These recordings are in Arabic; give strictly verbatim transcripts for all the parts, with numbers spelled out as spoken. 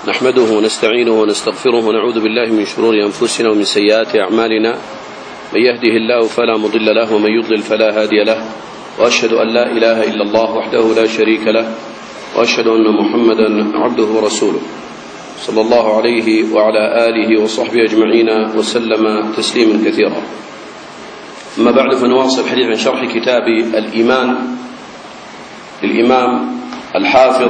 نحمده ونستعينه ونستغفره ونعوذ بالله من شرور أنفسنا ومن سيئات أعمالنا. من يهده الله فلا مضل له ومن يضلل فلا هادي له، وأشهد أن لا إله إلا الله وحده لا شريك له، وأشهد أن محمدا عبده ورسوله صلى الله عليه وعلى آله وصحبه أجمعين وسلم تسليما كثيرا. أما بعد، فنواصل الحديث عن شرح كتاب الإيمان للإمام الحافظ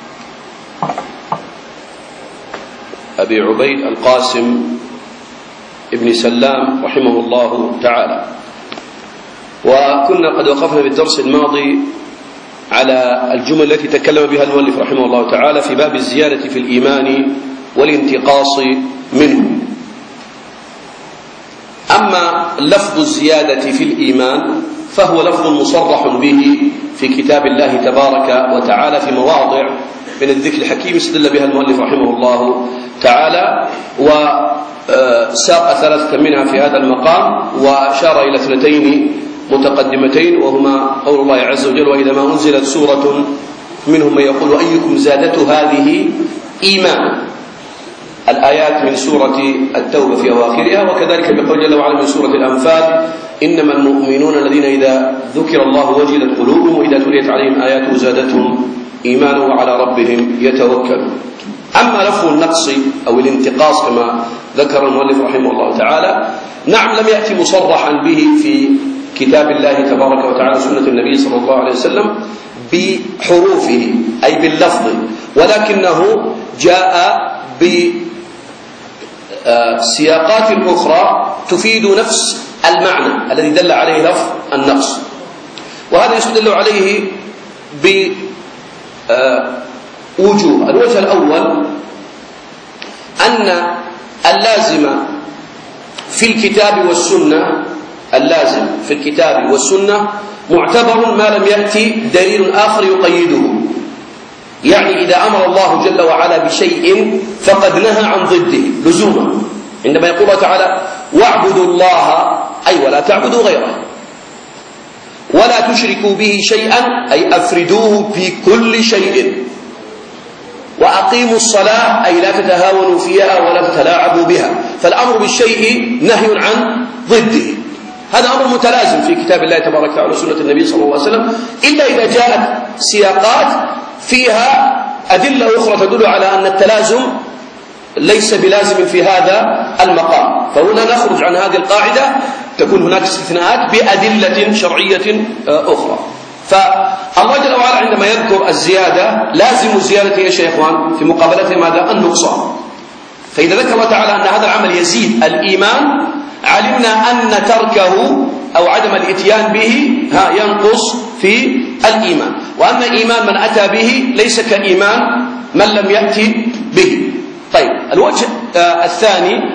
أبي عبيد القاسم ابن سلام رحمه الله تعالى. وكنا قد وقفنا بالدرس الماضي على الجمل التي تكلم بها المؤلف رحمه الله تعالى في باب الزيادة في الإيمان والانتقاص منه. أما لفظ الزيادة في الإيمان فهو لفظ مصرح به في كتاب الله تبارك وتعالى في مواضع من الذكر الحكيم استدل بها المؤلف رحمه الله تعالى، وساق ثلاثة منها في هذا المقام، وأشار إلى اثنتين متقدمتين، وهما قول الله عز وجل: وإذا ما أنزلت سورة منهم من يقول أيكم زادته هذه إيمانا. الآيات من سورة التوبة في أواخرها، وكذلك بقول جل وعلا من سورة الأنفال: إنما المؤمنون الذين إذا ذكر الله وجلت قلوبهم وإذا تليت عليهم آياته زادتهم إيمانا وعلى ربهم يتوكلون. أما لفظ النقص أو الانتقاص كما ذكر المؤلف رحمه الله تعالى، نعم لم يأتي مصرحا به في كتاب الله تبارك وتعالى سنة النبي صلى الله عليه وسلم بحروفه أي باللفظ، ولكنه جاء بسياقات أخرى تفيد نفس المعنى الذي دل عليه لفظ النقص. وهذا يستدل عليه بوجوه. الوجه الأول أن اللازم في الكتاب والسنة اللازم في الكتاب والسنة معتبر ما لم يأتي دليل آخر يقيده. يعني إذا أمر الله جل وعلا بشيء فقد نهى عن ضده لزوما. عندما يقول الله تعالى: واعبدوا الله أي ولا تعبدوا غيره، ولا تشركوا به شيئا أي أفردوه في كل شيء، وأقيموا الصلاة أي لا تتهاونوا فيها ولا تتلاعبوا بها. فالأمر بالشيء نهي عن ضده. هذا أمر متلازم في كتاب الله تبارك وتعالى وسنة النبي صلى الله عليه وسلم، إلا إذا جاءت سياقات فيها أدلة أخرى تدل على أن التلازم ليس بلازم في هذا المقام. فهنا نخرج عن هذه القاعدة، تكون هناك استثناءات بأدلة شرعية أخرى. فالله جل وعلا عندما يذكر الزيادة لازم الزيادة يا شيخوان في مقابلة ماذا؟ النقصان. فإذا ذكر الله تعالى أن هذا العمل يزيد الإيمان، علمنا أن تركه أو عدم الإتيان به ها ينقص في الإيمان. وأما إيمان من أتى به ليس كإيمان من لم يأتي به. طيب، الوجه الثاني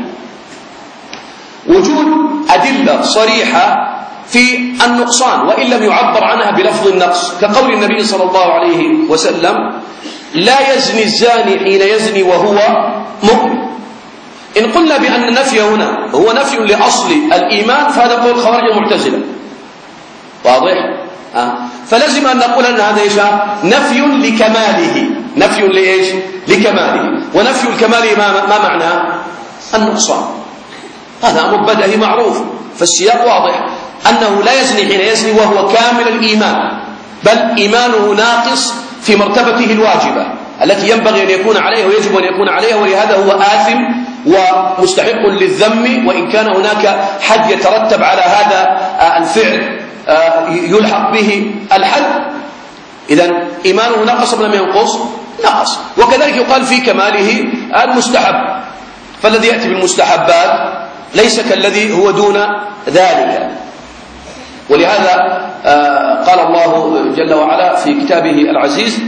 وجود أدلة صريحة في النقصان وإن لم يعبر عنها بلفظ النقص، كقول النبي صلى الله عليه وسلم: لا يزني الزاني حين يزني وهو مؤمن. إن قلنا بأن النفي هنا هو نفي لأصل الإيمان فهذا قول خوارج المعتزلة، واضح؟ أه؟ فلازم أن نقول أن هذا إيش؟ نفي لكماله. نفي لإيش؟ لكماله. ونفي الكمال ما, ما معنى؟ النقصان. هذا أمر بدهي معروف، فالسياق واضح أنه لا يزني حين يزني وهو كامل الإيمان، بل إيمانه ناقص في مرتبته الواجبة التي ينبغي أن يكون عليها ويجب أن يكون عليها، ولهذا هو آثم ومستحق للذم، وإن كان هناك حد يترتب على هذا الفعل يلحق به الحد. إذن إيمانه نقص أم لم ينقص؟ نقص. وكذلك يقال في كماله المستحب، فالذي يأتي بالمستحبات ليس كالذي هو دون ذلك. ولهذا قال الله جل وعلا في كتابه العزيز: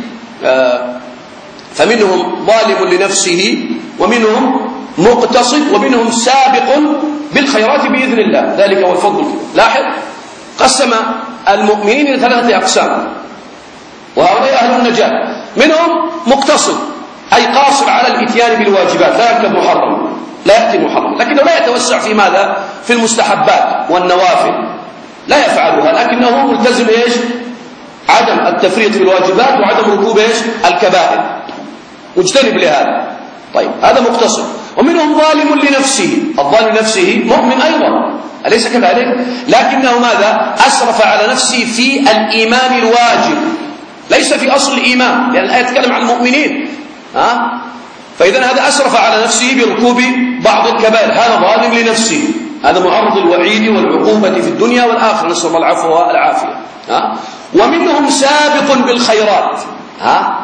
فمنهم ظالم لنفسه ومنهم مقتصد ومنهم سابق بالخيرات بإذن الله ذلك هو الفضل. لاحظ، قسم المؤمنين إلى ثلاثة أقسام، وهؤلاء أهل النجاة. منهم مقتصد أي قاصر على الإتيان بالواجبات، لا يركب محرم، لا يأتي محرم، لكنه لا يتوسع في ماذا؟ في المستحبات والنوافل، لا يفعلها، لكنه ملتزم إيش؟ عدم التفريط في الواجبات وعدم ركوب إيش؟ الكبائر، مجتنب لهذا. طيب هذا مقتصد. ومنهم ظالم لنفسه، الظالم لنفسه مؤمن أيضا أليس كذلك؟ لكنه ماذا؟ أسرف على نفسه في الإيمان الواجب، ليس في أصل الإيمان، لأن الآية تتكلم عن المؤمنين. ها؟ فإذا هذا أسرف على نفسه بركوب بعض الكبائر، هذا ظالم لنفسه، هذا معرض الوعيد والعقوبة في الدنيا والآخرة، نسأل الله العفو والعافية. ها؟ ومنهم سابق بالخيرات، ها؟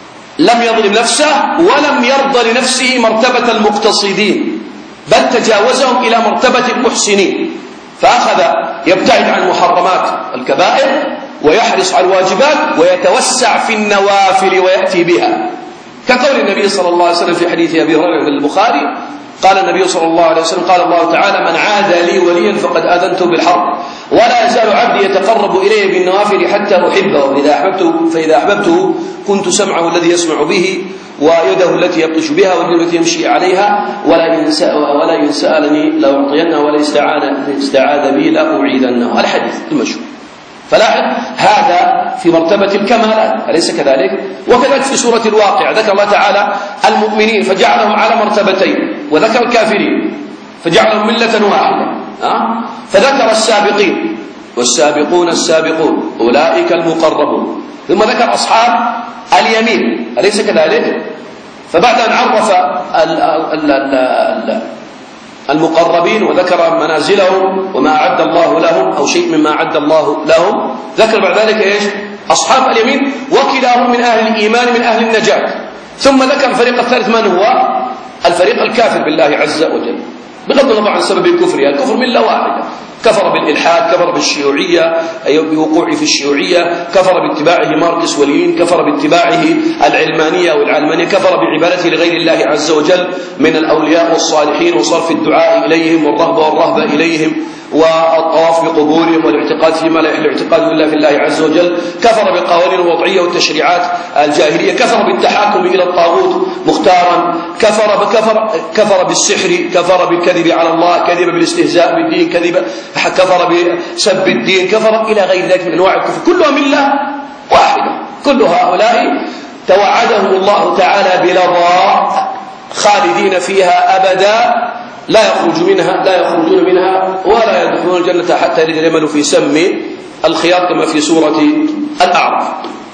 لم يظلم نفسه ولم يرضى لنفسه مرتبة المقتصدين، بل تجاوزهم إلى مرتبة المحسنين، فأخذ يبتعد عن محرمات الكبائر ويحرص على الواجبات ويتوسع في النوافل ويأتي بها، كقول النبي صلى الله عليه وسلم في حديث أبي هريرة من البخاري، قال النبي صلى الله عليه وسلم قال الله تعالى: من عادى لي وليا فقد آذنته بالحرب، ولا يزال عبدي يتقرب إلي بالنوافل حتى أحبه، وإذا أحببته فإذا أحببته كنت سمعه الذي يسمع به ويده التي يبطش بها ورجله التي يمشي عليها، ولا ينسى ولا ينسألني لأعطينه، ولا استعان استعاذ بي لأعيذنه. الحديث المشهور. فلاحظ هذا في مرتبة الكمالات أليس كذلك؟ وكذلك في سورة الواقع ذكر الله تعالى المؤمنين فجعلهم على مرتبتين، وذكر الكافرين فجعلهم ملة واحدة. أه؟ فذكر السابقين والسابقون السابقون أولئك المقربون، ثم ذكر أصحاب اليمين أليس كذلك؟ فبعد أن عرف ال ال ال المقربين وذكر منازلهم وما أعد الله لهم أو شيء مما أعد الله لهم، ذكر بعد ذلك إيش؟ أصحاب اليمين، وكلاهم من أهل الإيمان من أهل النجاة. ثم ذكر الفريق الثالث من هو؟ الفريق الكافر بالله عز وجل، بغض النظر عن سبب الكفر، الكفر ملة واحدة، كفر بالإلحاد، كفر بالشيوعية أي بوقوعه في الشيوعية، كفر باتباعه ماركس ولين، كفر باتباعه العلمانية والعلمانية، كفر بعبادته لغير الله عز وجل من الأولياء والصالحين وصرف الدعاء إليهم والرغبة والرهبة إليهم والطواف بقبورهم والاعتقاد فيما لا يحل اعتقاده إلا في الله عز وجل، كفر بالقوانين الوضعية والتشريعات الجاهلية، كفر بالتحاكم إلى الطاغوت مختارا، كفر بكفر كفر بالسحر، كفر بالكذب على الله، كذب بالاستهزاء بالدين، كذب كفر بسب الدين، كفر إلى غير ذلك من أنواع الكفر، كلها ملة واحدة. كل هؤلاء توعدهم الله تعالى بلظى خالدين فيها أبدا، لا يخرج منها لا يخرجون منها ولا يدخلون الجنة حتى يلج الجمل في سم الخياط كما في سورة الأعراف.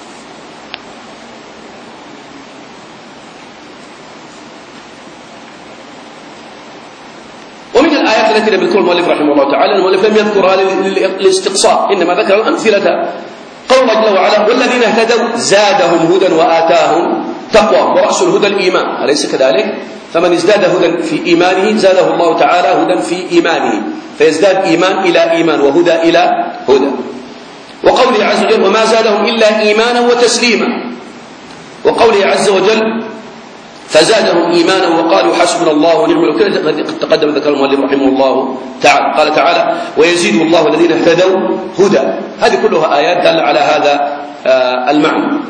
ومن الآيات التي لم يذكرها المؤلف رحمه الله تعالى، المؤلف لم يذكرها للاستقصاء، إنما ذكر الأمثلة. قول الله جل وعلا: والذين اهتدوا زادهم هدى وآتاهم تقوى، ورأس الهدى الإيمان أليس كذلك؟ فمن ازداد هدى في إيمانه زاده الله تعالى هدى في إيمانه، فيزداد إيمان إلى إيمان وهدى إلى هدى. وقوله عز وجل: وما زادهم إلا إيمانا وتسليما. وقوله عز وجل: فزادهم إيمانا وقالوا حسبنا الله ونعم الوكيل، قد تقدم ذكر المؤلف رحمه الله تعالى. قال تعالى: ويزيد الله الذين اهتدوا هدى. هذه كلها آيات دالة على هذا المعنى.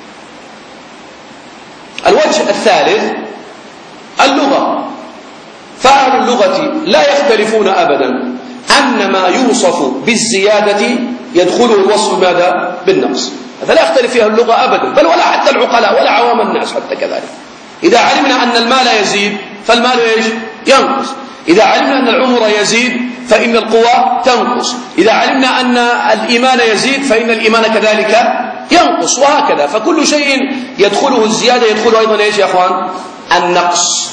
الوجه الثالث اللغة، فأهل اللغة لا يختلفون أبدا أن ما يوصف بالزيادة يدخله الوصف ماذا؟ بالنقص، هذا لا يختلف فيها اللغة أبدا، بل ولا حتى العقلاء ولا عوام الناس حتى كذلك. إذا علمنا أن المال يزيد فالمال إيش؟ ينقص. إذا علمنا أن العمر يزيد فإن القوى تنقص. إذا علمنا أن الإيمان يزيد فإن الإيمان كذلك ينقص، وهكذا. فكل شيء يدخله الزيادة يدخله أيضا إيش يا أخوان؟ النقص.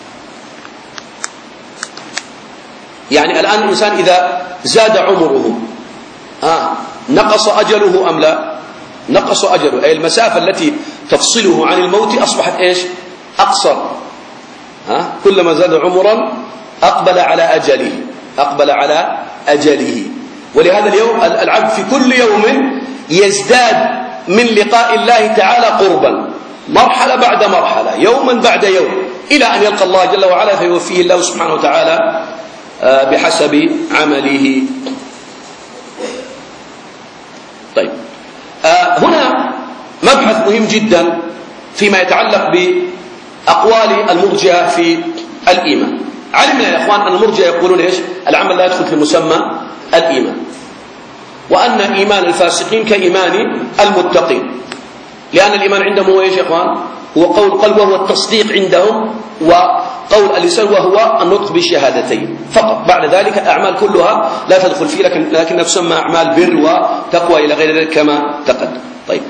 يعني الآن الإنسان إذا زاد عمره آه نقص أجله أم لا؟ نقص أجله، أي المسافة التي تفصله عن الموت أصبحت إيش؟ أقصر. ها؟ كلما زاد عمرا أقبل على أجله أقبل على أجله. ولهذا اليوم العبد في كل يوم يزداد من لقاء الله تعالى قربا، مرحلة بعد مرحلة، يوما بعد يوم، إلى أن يلقى الله جل وعلا فيوفيه الله سبحانه وتعالى بحسب عمله. طيب، هنا مبحث مهم جدا فيما يتعلق بأقوال المرجئة في الإيمان. علمنا يا إخوان أن المرجئة يقولون إيش؟ العمل لا يدخل في مسمى الإيمان، وأن إيمان الفاسقين كإيمان المتقين، لأن الإيمان عندهم هو إيش يا إخوان؟ هو قول القلب وهو التصديق عندهم، وقول اللسان وهو النطق بالشهادتين فقط. بعد ذلك الأعمال كلها لا تدخل فيه، لكن لكنها تسمى أعمال بر وتقوى إلى غير ذلك كما تقدم. طيب،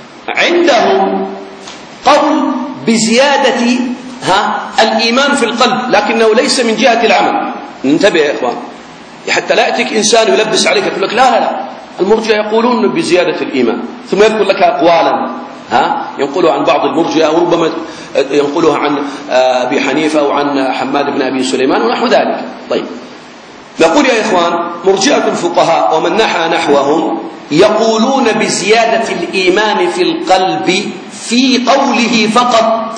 عندهم قول بزيادة ها الإيمان في القلب، لكنه ليس من جهة العمل. ننتبه يا إخوان، حتى لا يأتيك إنسان يلبس عليك يقول لك لا لا لا المرجئة يقولون بزيادة الإيمان، ثم يذكر لك أقوالا ها ينقلها عن بعض المرجئة، وربما ينقلها عن أبي حنيفة أو عن حماد بن أبي سليمان ونحو ذلك. طيب، نقول يا إخوان مرجئة الفقهاء ومن نحى نحوهم يقولون بزيادة الإيمان في القلب في قوله فقط،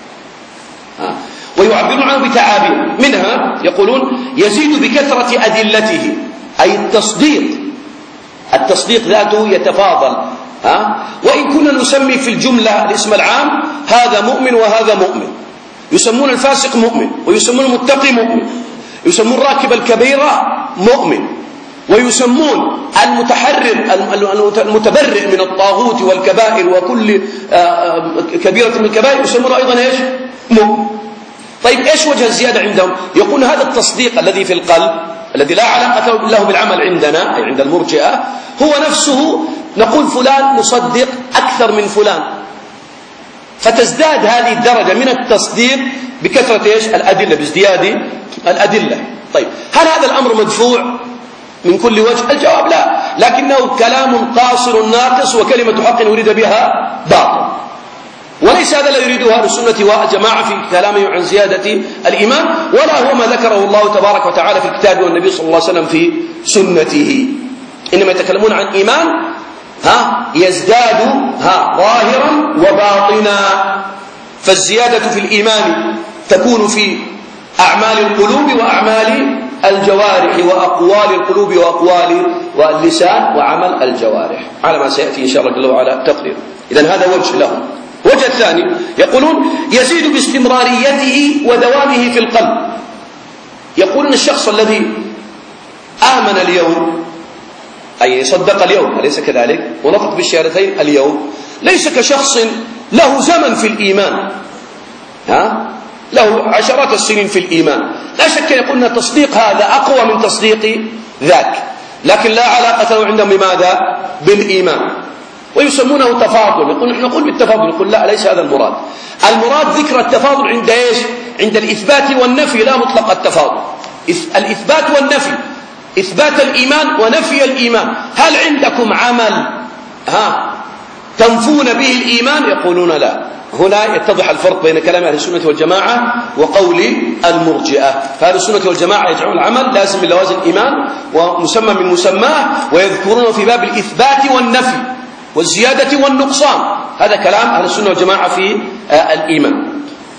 ها ويعبرون عنه بتعابير، منها يقولون يزيد بكثرة أدلته، أي التصديق التصديق ذاته يتفاضل، ها وإن كنا نسمي في الجملة الاسم العام هذا مؤمن وهذا مؤمن، يسمون الفاسق مؤمن، ويسمون المتقي مؤمن، يسمون راكب الكبيرة مؤمن، ويسمون المتحرر المتبرئ من الطاغوت والكبائر وكل كبيرة من الكبائر يسمون أيضا إيش؟ مؤمن. طيب، إيش وجه الزيادة عندهم؟ يقول هذا التصديق الذي في القلب الذي لا علاقة له بالعمل عندنا أي عند المرجئة هو نفسه نقول فلان مصدق أكثر من فلان، فتزداد هذه الدرجة من التصديق بكثرة إيش؟ الأدلة، بازدياد الأدلة. طيب، هل هذا الأمر مدفوع من كل وجه؟ الجواب لا، لكنه كلام قاصر ناقص وكلمة حق يريد بها باطل، وليس هذا الذي يريده أهل السنة والجماعة في كلامه عن زيادة الإيمان، ولا هو ما ذكره الله تبارك وتعالى في الكتاب والنبي صلى الله عليه وسلم في سنته. إنما يتكلمون عن إيمان ها يزداد ها ظاهرا وباطنا، فالزيادة في الإيمان تكون في أعمال القلوب وأعمال الجوارح، وأقوال القلوب وأقوال واللسان وعمل الجوارح، على ما سيأتي إن شاء الله جل وعلا تقرير. إذن هذا وجه له. وجه الثاني يقولون يزيد باستمراريته ودوامه في القلب. يقولون الشخص الذي آمن اليوم أي صدق اليوم أليس كذلك ونطق بالشهادتين اليوم ليس كشخص له زمن في الإيمان، ها له عشرات السنين في الإيمان. لا شك يقول أن تصديق هذا أقوى من تصديق ذاك، لكن لا علاقة له عندهم بماذا؟ بالإيمان، ويسمونه تفاضل. يقول نحن نقول بالتفاضل، يقول لا ليس هذا المراد. المراد ذكر التفاضل عند ايش؟ عند الإثبات والنفي، لا مطلق التفاضل. الإثبات والنفي، إثبات الإيمان ونفي الإيمان. هل عندكم عمل ها تنفون به الإيمان؟ يقولون لا. هنا يتضح الفرق بين كلام أهل السنة والجماعة وقول المرجئة. فأهل السنة والجماعة يجعلون العمل لازم من لوازم الإيمان ومسمى من مسماه، ويذكرونه في باب الإثبات والنفي والزيادة والنقصان. هذا كلام أهل السنة والجماعة في الإيمان.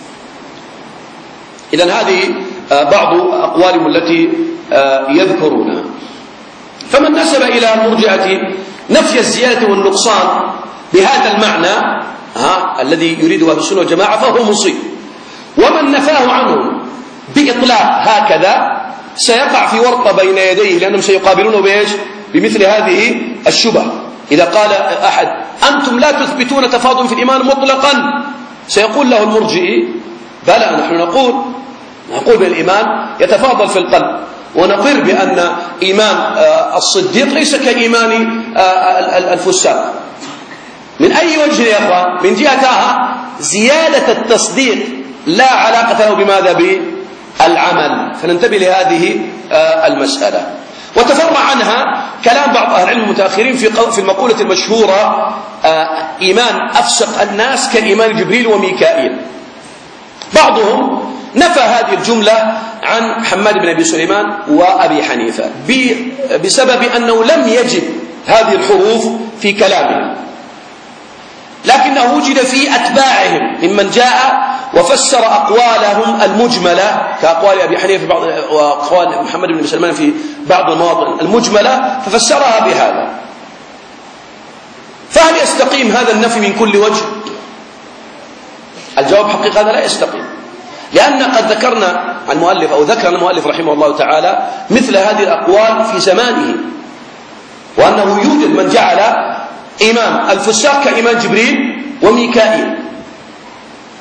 إذن هذه بعض أقوالهم التي يذكرونها. فمن نسب إلى المرجئة نفي الزيادة والنقصان بهذا المعنى ها الذي يريده أهل السنة والجماعة فهو مصيب، ومن نفاه عنهم بإطلاق هكذا سيقع في ورطة بين يديه، لأنهم سيقابلونه بإيش؟ بمثل هذه الشبه. إذا قال أحد أنتم لا تثبتون تفاضل في الإيمان مطلقا، سيقول له المرجئي بلى، نحن نقول نقول بالإيمان يتفاضل في القلب، ونقر بأن إيمان الصديق ليس كإيمان الفساق. من أي وجه يا أخوان؟ من جهتها زيادة التصديق لا علاقة له بماذا؟ بالعمل. فننتبه لهذه المسألة. وتفرع عنها كلام بعض أهل العلم المتأخرين في في المقولة المشهورة إيمان أفسق الناس كإيمان جبريل وميكائيل. بعضهم نفى هذه الجملة عن حماد بن أبي سليمان وأبي حنيفة بسبب أنه لم يجد هذه الحروف في كلامه، لكنه وجد في أتباعهم ممن جاء وفسر أقوالهم المجملة كأقوال أبي حنيفة في بعض وأقوال محمد بن سلمان في بعض المواطن المجملة، ففسرها بهذا. فهل يستقيم هذا النفي من كل وجه؟ الجواب حقيقة هذا لا يستقيم، لأن قد ذكرنا المؤلف أو ذكر المؤلف رحمه الله تعالى مثل هذه الأقوال في زمانه، وأنه يوجد من جعل إيمان الفساق كإيمان جبريل وميكائيل،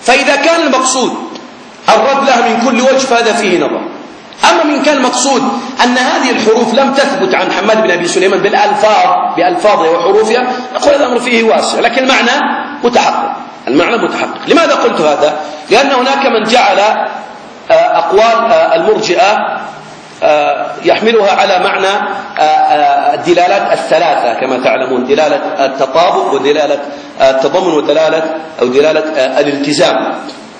فإذا كان المقصود الرد لها من كل وجه فهذا فيه نظر. أما من كان المقصود أن هذه الحروف لم تثبت عن حماد بن أبي سليمان بالألفاظ بألفاظها وحروفها، نقول هذا الأمر فيه واسع، لكن المعنى متحقق. المعنى متحقق. لماذا قلت هذا؟ لأن هناك من جعل أقوال المرجئة يحملها على معنى الدلالات الثلاثة كما تعلمون، دلالة التطابق ودلالة التضمن ودلالة أو دلالة الالتزام.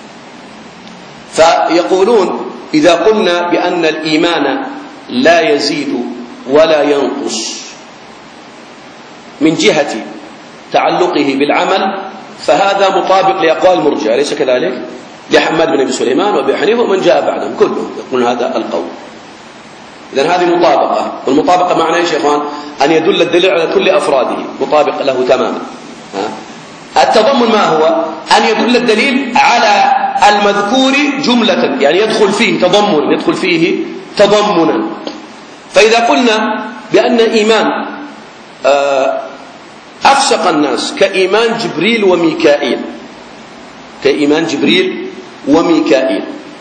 فيقولون إذا قلنا بأن الإيمان لا يزيد ولا ينقص من جهة تعلقه بالعمل فهذا مطابق لأقوال المرجئة، أليس كذلك؟ لحماد بن أبي سليمان وأبي حنيفة ومن جاء بعدهم كلهم يقولون هذا القول. إذن هذه مطابقة، والمطابقة معنى إيش يا إخوان؟ أن يدل الدليل على كل أفراده مطابق له تماما. التضمن ما هو؟ أن يدل الدليل على المذكور جملة، يعني يدخل فيه تضمن، يدخل فيه تضمنا. فإذا قلنا بأن إيمان أفسق الناس كإيمان جبريل وميكائيل، كإيمان جبريل وميكائيل،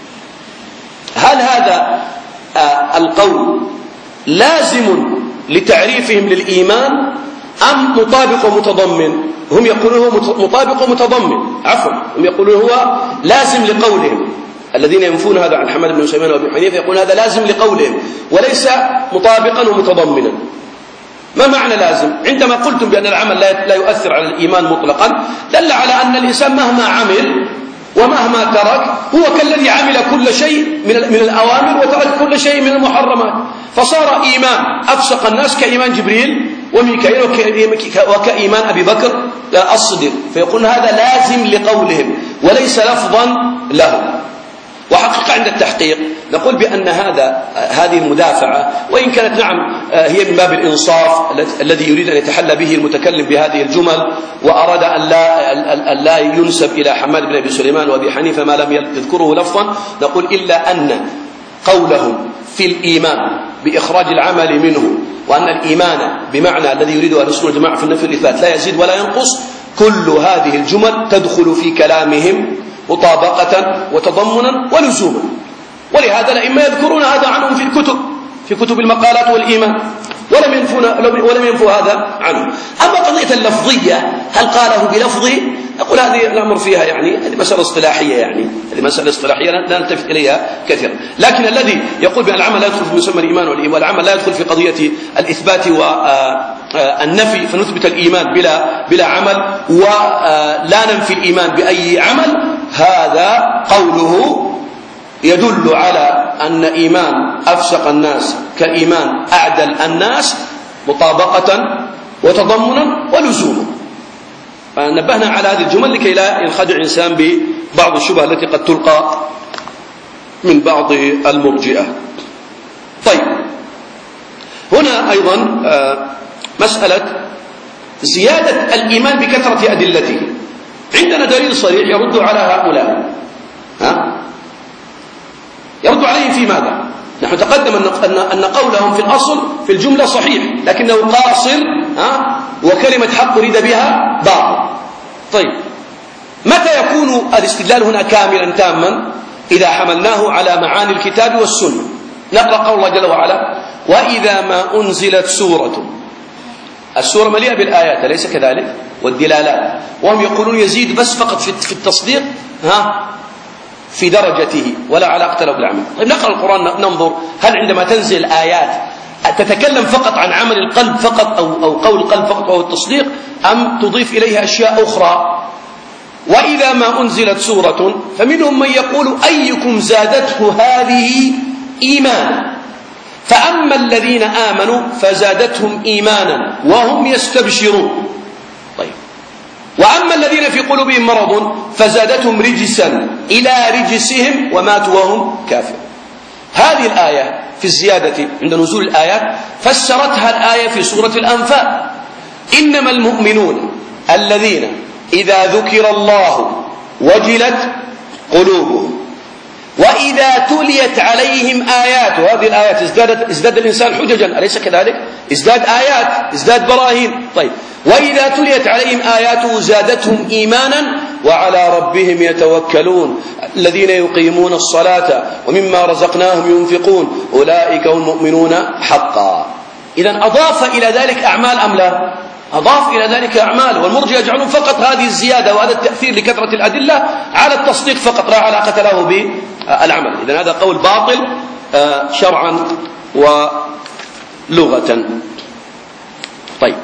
هل هذا القول لازم لتعريفهم للإيمان أم مطابق ومتضمن؟ هم يقولون هو مطابق ومتضمن، عفوا هم يقولون هو لازم لقولهم. الذين ينفون هذا عن حماد بن سليمان وابي حنيفه يقولون هذا لازم لقولهم وليس مطابقا ومتضمنا. ما معنى لازم؟ عندما قلتم بأن العمل لا يؤثر على الإيمان مطلقا دل على أن الإنسان مهما عمل ومهما ترك هو كالذي عمل كل شيء من الأوامر وترك كل شيء من المحرمات، فصار إيمان أفسق الناس كإيمان جبريل وميكائيل وكإيمان أبي بكر الصديق. فيقول هذا لازم لقولهم وليس لفظا له. وحقيقة عند التحقيق نقول بأن هذا هذه المدافعة وإن كانت نعم هي من باب الإنصاف الذي يريد أن يتحلى به المتكلم بهذه الجمل، وأراد أن لا, أن لا ينسب إلى حماد بن أبي سليمان وأبي حنيفة ما لم يذكره لفظا، نقول إلا أن قولهم في الإيمان بإخراج العمل منه وأن الإيمان بمعنى الذي يريده أهل السنة والجماعة في النفي والإثبات لا يزيد ولا ينقص، كل هذه الجمل تدخل في كلامهم مطابقة وتضمنا ولزوما. ولهذا الأئمة يذكرون هذا عنهم في الكتب، في كتب المقالات والإيمان، ولم ينفون ولم ينفوا هذا عنه. أما قضية اللفظية هل قاله بلفظه؟ نقول هذه الأمر فيها يعني هذه مسألة اصطلاحية، يعني هذه مسألة اصطلاحية لا نلتفت إليها كثيرا. لكن الذي يقول بأن العمل لا يدخل في مسمى الإيمان والعمل لا يدخل في قضية الإثبات والنفي فنثبت الإيمان بلا بلا عمل ولا ننفي الإيمان بأي عمل، هذا قوله يدل على أن إيمان أفسق الناس كإيمان أعدل الناس مطابقة وتضمنا ولزوما. فنبهنا على هذه الجمل لكي لا ينخدع الإنسان ببعض الشبه التي قد تلقى من بعض المرجئة. طيب، هنا أيضا مسألة زيادة الإيمان بكثرة أدلته. عندنا دليل صريح يرد على هؤلاء، ها؟ يرد عليهم في ماذا؟ نحن تقدم أن قولهم في الأصل في الجملة صحيح لكنه قاصر، ها؟ وكلمة حق يريد بها باطل. طيب، متى يكون الاستدلال هنا كاملا تاما؟ إذا حملناه على معاني الكتاب والسنة. نقرأ قول الله جل وعلا: وإذا ما أنزلت سورة. السورة مليئة بالآيات أليس كذلك؟ والدلالات، وهم يقولون يزيد بس فقط في التصديق، ها، في درجته ولا علاقة له بالعمل. طيب، نقرأ القرآن ننظر هل عندما تنزل آيات تتكلم فقط عن عمل القلب فقط أو, أو قول القلب فقط أو التصديق، أم تضيف إليها أشياء أخرى. وإذا ما أنزلت سورة فمنهم من يقول أيكم زادته هذه إيمانا، فأما الذين آمنوا فزادتهم إيمانا وهم يستبشرون. طيب، وأما الذين في قلوبهم مرض فزادتهم رجسا إلى رجسهم وماتوا وهم كافرون. هذه الآية في الزيادة عند نزول الآيات فسرتها الآية في سورة الأنفال: إنما المؤمنون الذين إذا ذكر الله وجلت قلوبهم وإذا تليت عليهم آيات. وهذه الآيات ازدادت ازداد الإنسان حججا أليس كذلك؟ ازداد آيات، ازداد براهين. طيب، وإذا تليت عليهم آياته زادتهم إيمانا وعلى ربهم يتوكلون الذين يقيمون الصلاة ومما رزقناهم ينفقون أولئك هم المؤمنون حقا. إذن أضاف إلى ذلك أعمال أم لا؟ أضاف إلى ذلك أعمال، والمرجئة يجعلون فقط هذه الزيادة وهذا التأثير لكثرة الأدلة على التصديق فقط، لا علاقة له بالعمل. إذن هذا قول باطل شرعا ولغة. طيب،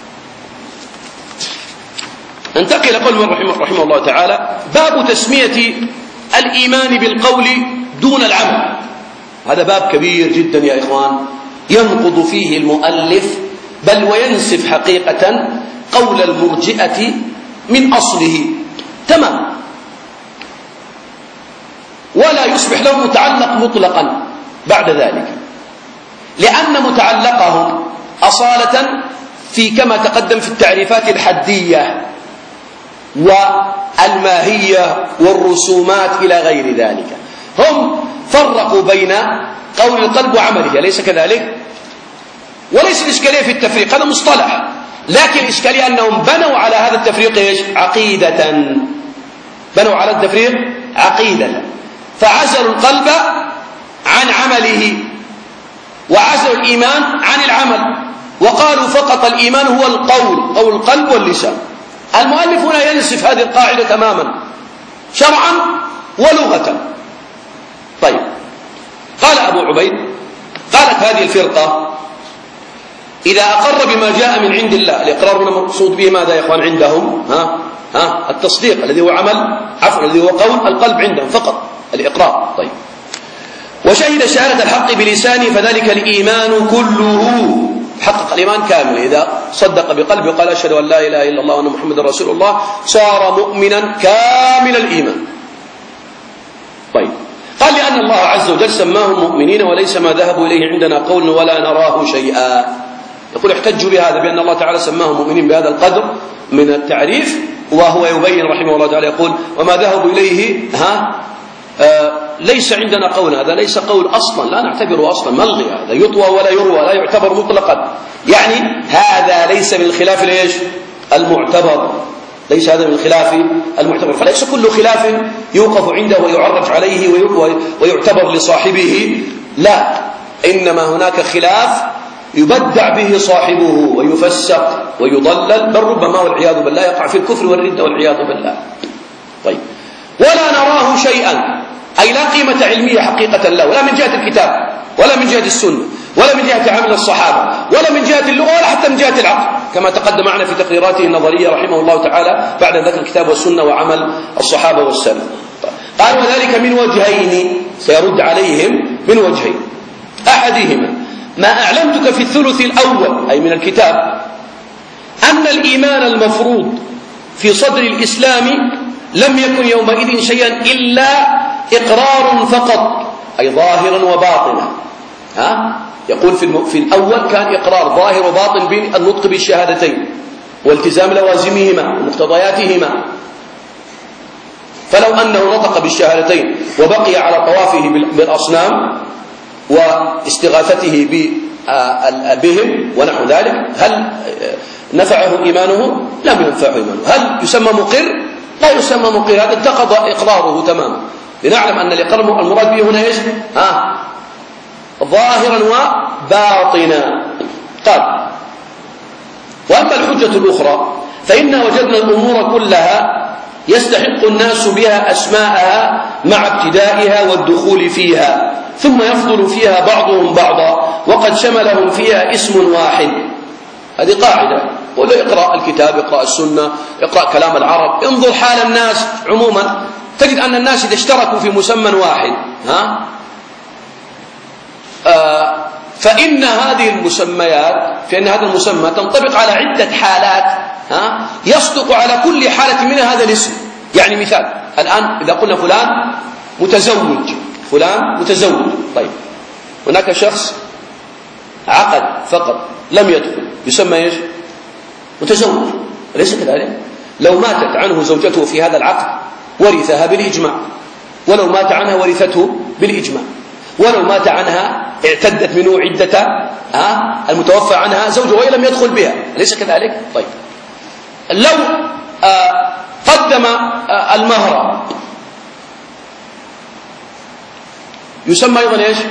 ننتقل قول من رحمه, رحمه الله تعالى: باب تسمية الإيمان بالقول دون العمل. هذا باب كبير جدا يا إخوان، ينقض فيه المؤلف بل وينسف حقيقة قول المرجئة من أصله تمام، ولا يصبح له متعلق مطلقا بعد ذلك، لأن متعلقهم أصالة في كما تقدم في التعريفات الحدية والماهية والرسومات إلى غير ذلك. هم فرقوا بين قول القلب وعمله، أليس كذلك؟ وليس الإشكالية في التفريق، هذا مصطلح، لكن الإشكالية أنهم بنوا على هذا التفريق إيش؟ عقيدة، بنوا على التفريق عقيدة، فعزلوا القلب عن عمله وعزلوا الإيمان عن العمل، وقالوا فقط الإيمان هو القول أو القلب واللسان. المؤلف هنا ينسف هذه القاعدة تماما شرعا ولغة. طيب، قال أبو عبيد: قالت هذه الفرقة إذا أقر بما جاء من عند الله، الإقرار هنا مقصود به ماذا يا إخوان عندهم؟ ها ها التصديق الذي هو عمل، عفوا الذي هو قول القلب عندهم فقط الإقرار. طيب، وشهد شهادة الحق بلسانه فذلك الإيمان كله، حقق الإيمان كامل. إذا صدق بقلبه وقال أشهد أن لا إله إلا الله وأن محمد رسول الله صار مؤمنا كامل الإيمان. طيب، قال لأن الله عز وجل سماهم مؤمنين وليس ما ذهبوا إليه عندنا قول ولا نراه شيئا. يقول احتجوا بهذا بأن الله تعالى سماهم مؤمنين بهذا القدر من التعريف، وهو يبين رحمه الله تعالى يقول وما ذهبوا إليه ها آه ليس عندنا قول، هذا ليس قول أصلا، لا نعتبره أصلا، ملغي، هذا يطوى ولا يروى، لا يعتبر مطلقا، يعني هذا ليس من الخلاف ليش المعتبر، ليس هذا من الخلاف المعتبر. فليس كل خلاف يوقف عنده ويعرج عليه ويعتبر لصاحبه، لا، إنما هناك خلاف يبدع به صاحبه ويفسق ويضلل، بل ربما والعياذ بالله يقع في الكفر والردة والعياذ بالله. طيب، ولا نراه شيئا، أي لا قيمة علمية حقيقة له، ولا من جهة الكتاب ولا من جهة السنة ولا من جهة عمل الصحابة ولا من جهة اللغة ولا حتى من جهة العقل، كما تقدم معنا في تقريراته النظرية رحمه الله تعالى بعد ذكر الكتاب والسنة وعمل الصحابة والسلف. قال وذلك من وجهين، سيرد عليهم من وجهين: أحدهما ما أعلمتك في الثلث الأول أي من الكتاب أن الإيمان المفروض في صدر الإسلام لم يكن يومئذ شيئا إلا إقرار فقط، أي ظاهرا وباطنا. ها؟ يقول في, في الأول كان إقرار ظاهر وباطن بالنطق بالشهادتين والتزام لوازمهما ومقتضياتهما، فلو أنه نطق بالشهادتين وبقي على طوافه بالأصنام واستغاثته بهم ونحو ذلك، هل نفعه إيمانه؟ لم ينفعه إيمانه. هل يسمى مقر؟ لا يسمى مقر، هذا انتقض إقراره تماما. لنعلم أن الإقرار المراد به هنا إيش؟ ها ظاهرا وباطنا. قال وأما الحجة الأخرى فإنا وجدنا الأمور كلها يستحق الناس بها أسماءها مع ابتدائها والدخول فيها، ثم يفضل فيها بعضهم بعضا وقد شملهم فيها اسم واحد. هذه قاعدة، قل اقرأ الكتاب، اقرأ السنة، اقرأ كلام العرب، انظر حال الناس عموما، تجد أن الناس إذا اشتركوا في مسمى واحد ها آه فإن هذه المسميات فإن هذا المسمى تنطبق على عدة حالات ها يصدق على كل حالة منها هذا الاسم. يعني مثال الآن إذا قلنا فلان متزوج، فلان متزوج، طيب هناك شخص عقد فقط لم يدخل، يسمى ايش؟ متزوج، أليس كذلك؟ لو ماتت عنه زوجته في هذا العقد ورثها بالإجماع، ولو مات عنها ورثته بالإجماع، ولو مات عنها اعتدت منه عدة ها المتوفى عنها زوجه وإن لم يدخل بها، أليس كذلك؟ طيب لو آه قدم المهر يسمى أيضا إيش؟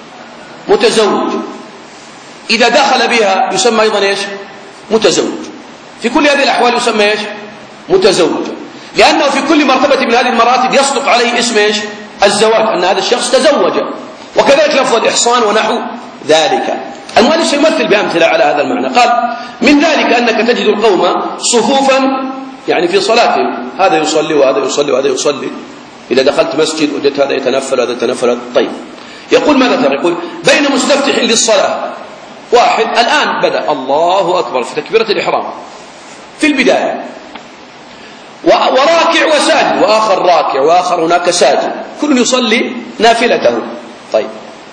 متزوج. إذا دخل بها يسمى أيضا إيش؟ متزوج. في كل هذه الأحوال يسمى إيش؟ متزوج، لأنه في كل مرتبة من هذه المراتب يصدق عليه اسم إيش؟ الزواج، أن هذا الشخص تزوج. وكذلك لفظ الإحصان ونحو ذلك. المؤلف سيمثل بأمثلة على هذا المعنى. قال: من ذلك أنك تجد القوم صفوفا، يعني في صلاتهم، هذا يصلي وهذا يصلي وهذا يصلي. إذا دخلت مسجد وجدت هذا يتنفل وهذا يتنفل. طيب، يقول ماذا ترى؟ يقول: بين مستفتح للصلاة واحد الآن بدأ الله أكبر في تكبيرة الإحرام في البداية، وراكع وساجد، وآخر راكع وآخر هناك ساجد، كل يصلي نافلته. طيب،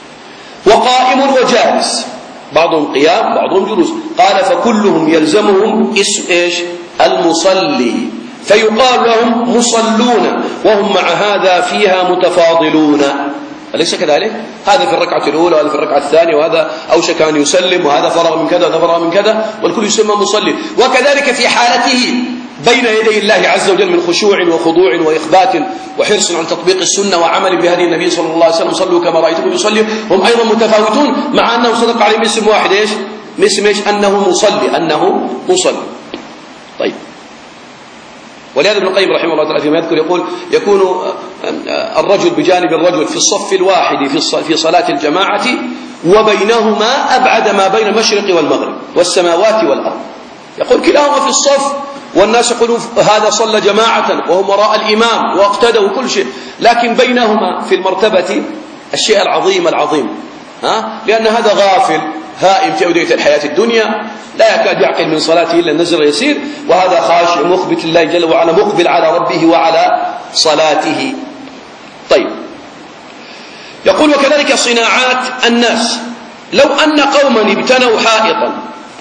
وقائم وجالس، بعضهم قيام بعضهم جلوس. قال: فكلهم يلزمهم اسم إيش؟ المصلي، فيقال لهم مصلون، وهم مع هذا فيها متفاضلون. أليس كذلك؟ هذا في الركعة الأولى وهذا في الركعة الثانية، وهذا أوشك أن يسلم، وهذا فرغ من كذا وهذا فرغ من كذا، والكل يسمى مصلي. وكذلك في حالته بين يدي الله عز وجل من خشوع وخضوع وإخبات وحرص على تطبيق السنة وعمل بهدي النبي صلى الله عليه وسلم: صلوا كما رأيتكم يصلي، هم أيضا متفاوتون، مع أنه صدق عليهم اسم واحد إيش؟ اسم إيش؟ أنه مصلي، أنه مصلي. طيب، ولهذا ابن القيم رحمه الله تعالى فيما يذكر يقول: يكون الرجل بجانب الرجل في الصف الواحد في صلاة الجماعة، وبينهما أبعد ما بين المشرق والمغرب والسماوات والأرض. يقول كلاهما في الصف، والناس يقولون هذا صلى جماعة وهم وراء الإمام واقتدوا كل شيء، لكن بينهما في المرتبة الشيء العظيم العظيم، ها؟ لأن هذا غافل هائم في أودية الحياة الدنيا، لا يكاد يعقل من صلاته إلا النزر يسير، وهذا خاشع مخبت لله جل وعلا، مقبل على ربه وعلى صلاته. طيب، يقول: وكذلك صناعات الناس، لو أن قوما ابتنوا حائطا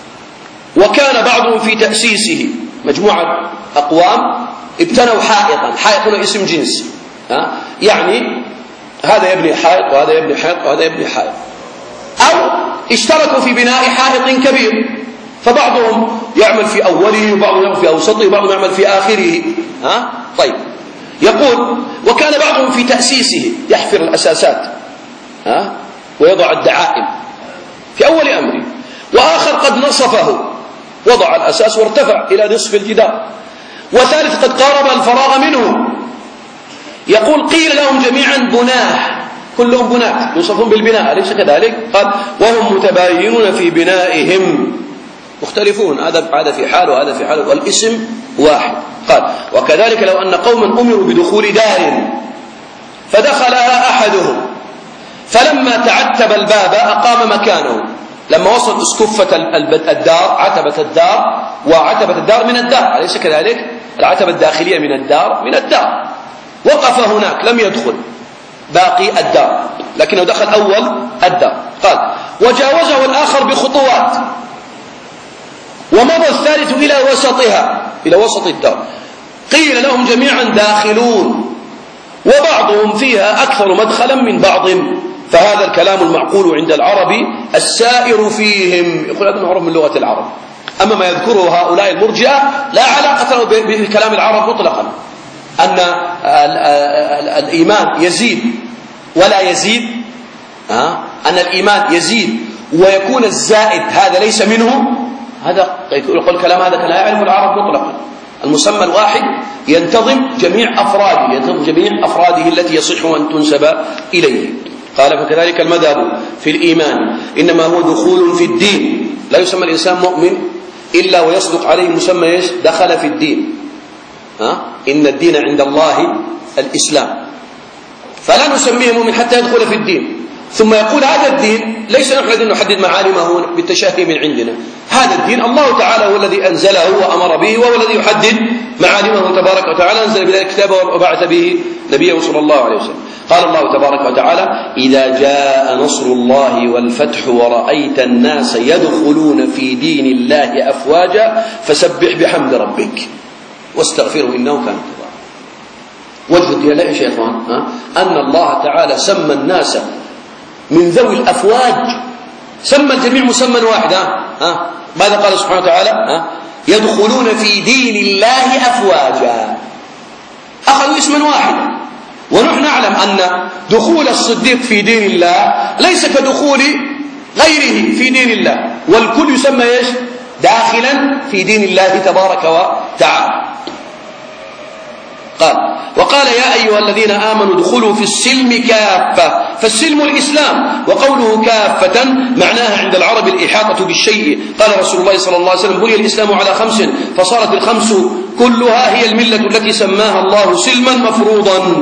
وكان بعضهم في تأسيسه، مجموعة أقوام ابتنوا حائطا، حائط هنا اسم جنس، ها؟ يعني هذا يبني حائط وهذا يبني حائط وهذا يبني حائط، أو اشتركوا في بناء حائط كبير، فبعضهم يعمل في أوله وبعضهم يعمل في أوسطه وبعضهم يعمل في آخره، ها؟ طيب، يقول: وكان بعضهم في تأسيسه، يحفر الأساسات، ها؟ ويضع الدعائم في أول أمره، وآخر قد نصفه، وضع الأساس وارتفع إلى نصف الجدار، وثالث قد قارب الفراغ منه. يقول: قيل لهم جميعا بناه، كلهم بنات يوصفون بالبناء، أليس كذلك؟ قال: وهم متباينون في بنائهم، مختلفون، هذا هذا في حال وهذا في حال، والاسم واحد. قال: وكذلك لو أن قوما أمروا بدخول دار فدخلها أحدهم، فلما تعتب الباب أقام مكانه، لما وصل اسكفة الدار، عتبة الدار، وعتبة الدار من الدار، أليس كذلك؟ العتبة الداخلية من الدار من الدار، وقف هناك لم يدخل باقي الدار، لكنه دخل أول الدار. قال: وجاوزه الآخر بخطوات، ومضى الثالث إلى وسطها، إلى وسط الدار. قيل لهم جميعا داخلون، وبعضهم فيها أكثر مدخلا من بعض، فهذا الكلام المعقول عند العرب السائر فيهم. يقول هذا معروف من لغة العرب. أما ما يذكره هؤلاء المرجئة لا علاقة له بكلام العرب مطلقا، أن الإيمان يزيد ولا يزيد، أن الإيمان يزيد ويكون الزائد هذا ليس منه، هذا يقول الكلام هذا لا يعرف العرب مطلقا. المسمى الواحد ينتظم جميع أفراده، ينتظم جميع أفراده التي يصح أن تنسب إليه. قال: فكذلك المذهب في الإيمان إنما هو دخول في الدين، لا يسمى الإنسان مؤمن إلا ويصدق عليه مسمى إيش؟ دخل في الدين، ها؟ إن الدين عند الله الإسلام، فلا نسميه مؤمن حتى يدخل في الدين. ثم يقول: هذا الدين ليس نحن الذين نحدد معالمه بالتشهي من عندنا، هذا الدين الله تعالى هو الذي أنزله وأمر به، وهو الذي يحدد معالمه تبارك وتعالى، أنزل بذلك كتابه وبعث به نبيه صلى الله عليه وسلم. قال الله تبارك وتعالى: إذا جاء نصر الله والفتح ورأيت الناس يدخلون في دين الله أفواجا فسبح بحمد ربك واستغفره إنه كان توابا. وجه الدلالة إيش يا إخوان؟ أن الله تعالى سمى الناس من ذوي الأفواج، سمى الجميع مسمى واحد. ماذا قال سبحانه وتعالى؟ يدخلون في دين الله أفواجا، أخذوا اسما واحدا. ونحن نعلم أن دخول الصديق في دين الله ليس كدخول غيره في دين الله، والكل يسمى إيش؟ داخلا في دين الله تبارك وتعالى. قال وقال يا أيها الذين آمنوا ادخلوا في السلم كافة، فالسلم الإسلام، وقوله كافة معناها عند العرب الإحاطة بالشيء. قال رسول الله صلى الله عليه وسلم بني الإسلام على خمس فصارت الخمس كلها هي الملة التي سماها الله سلما مفروضا.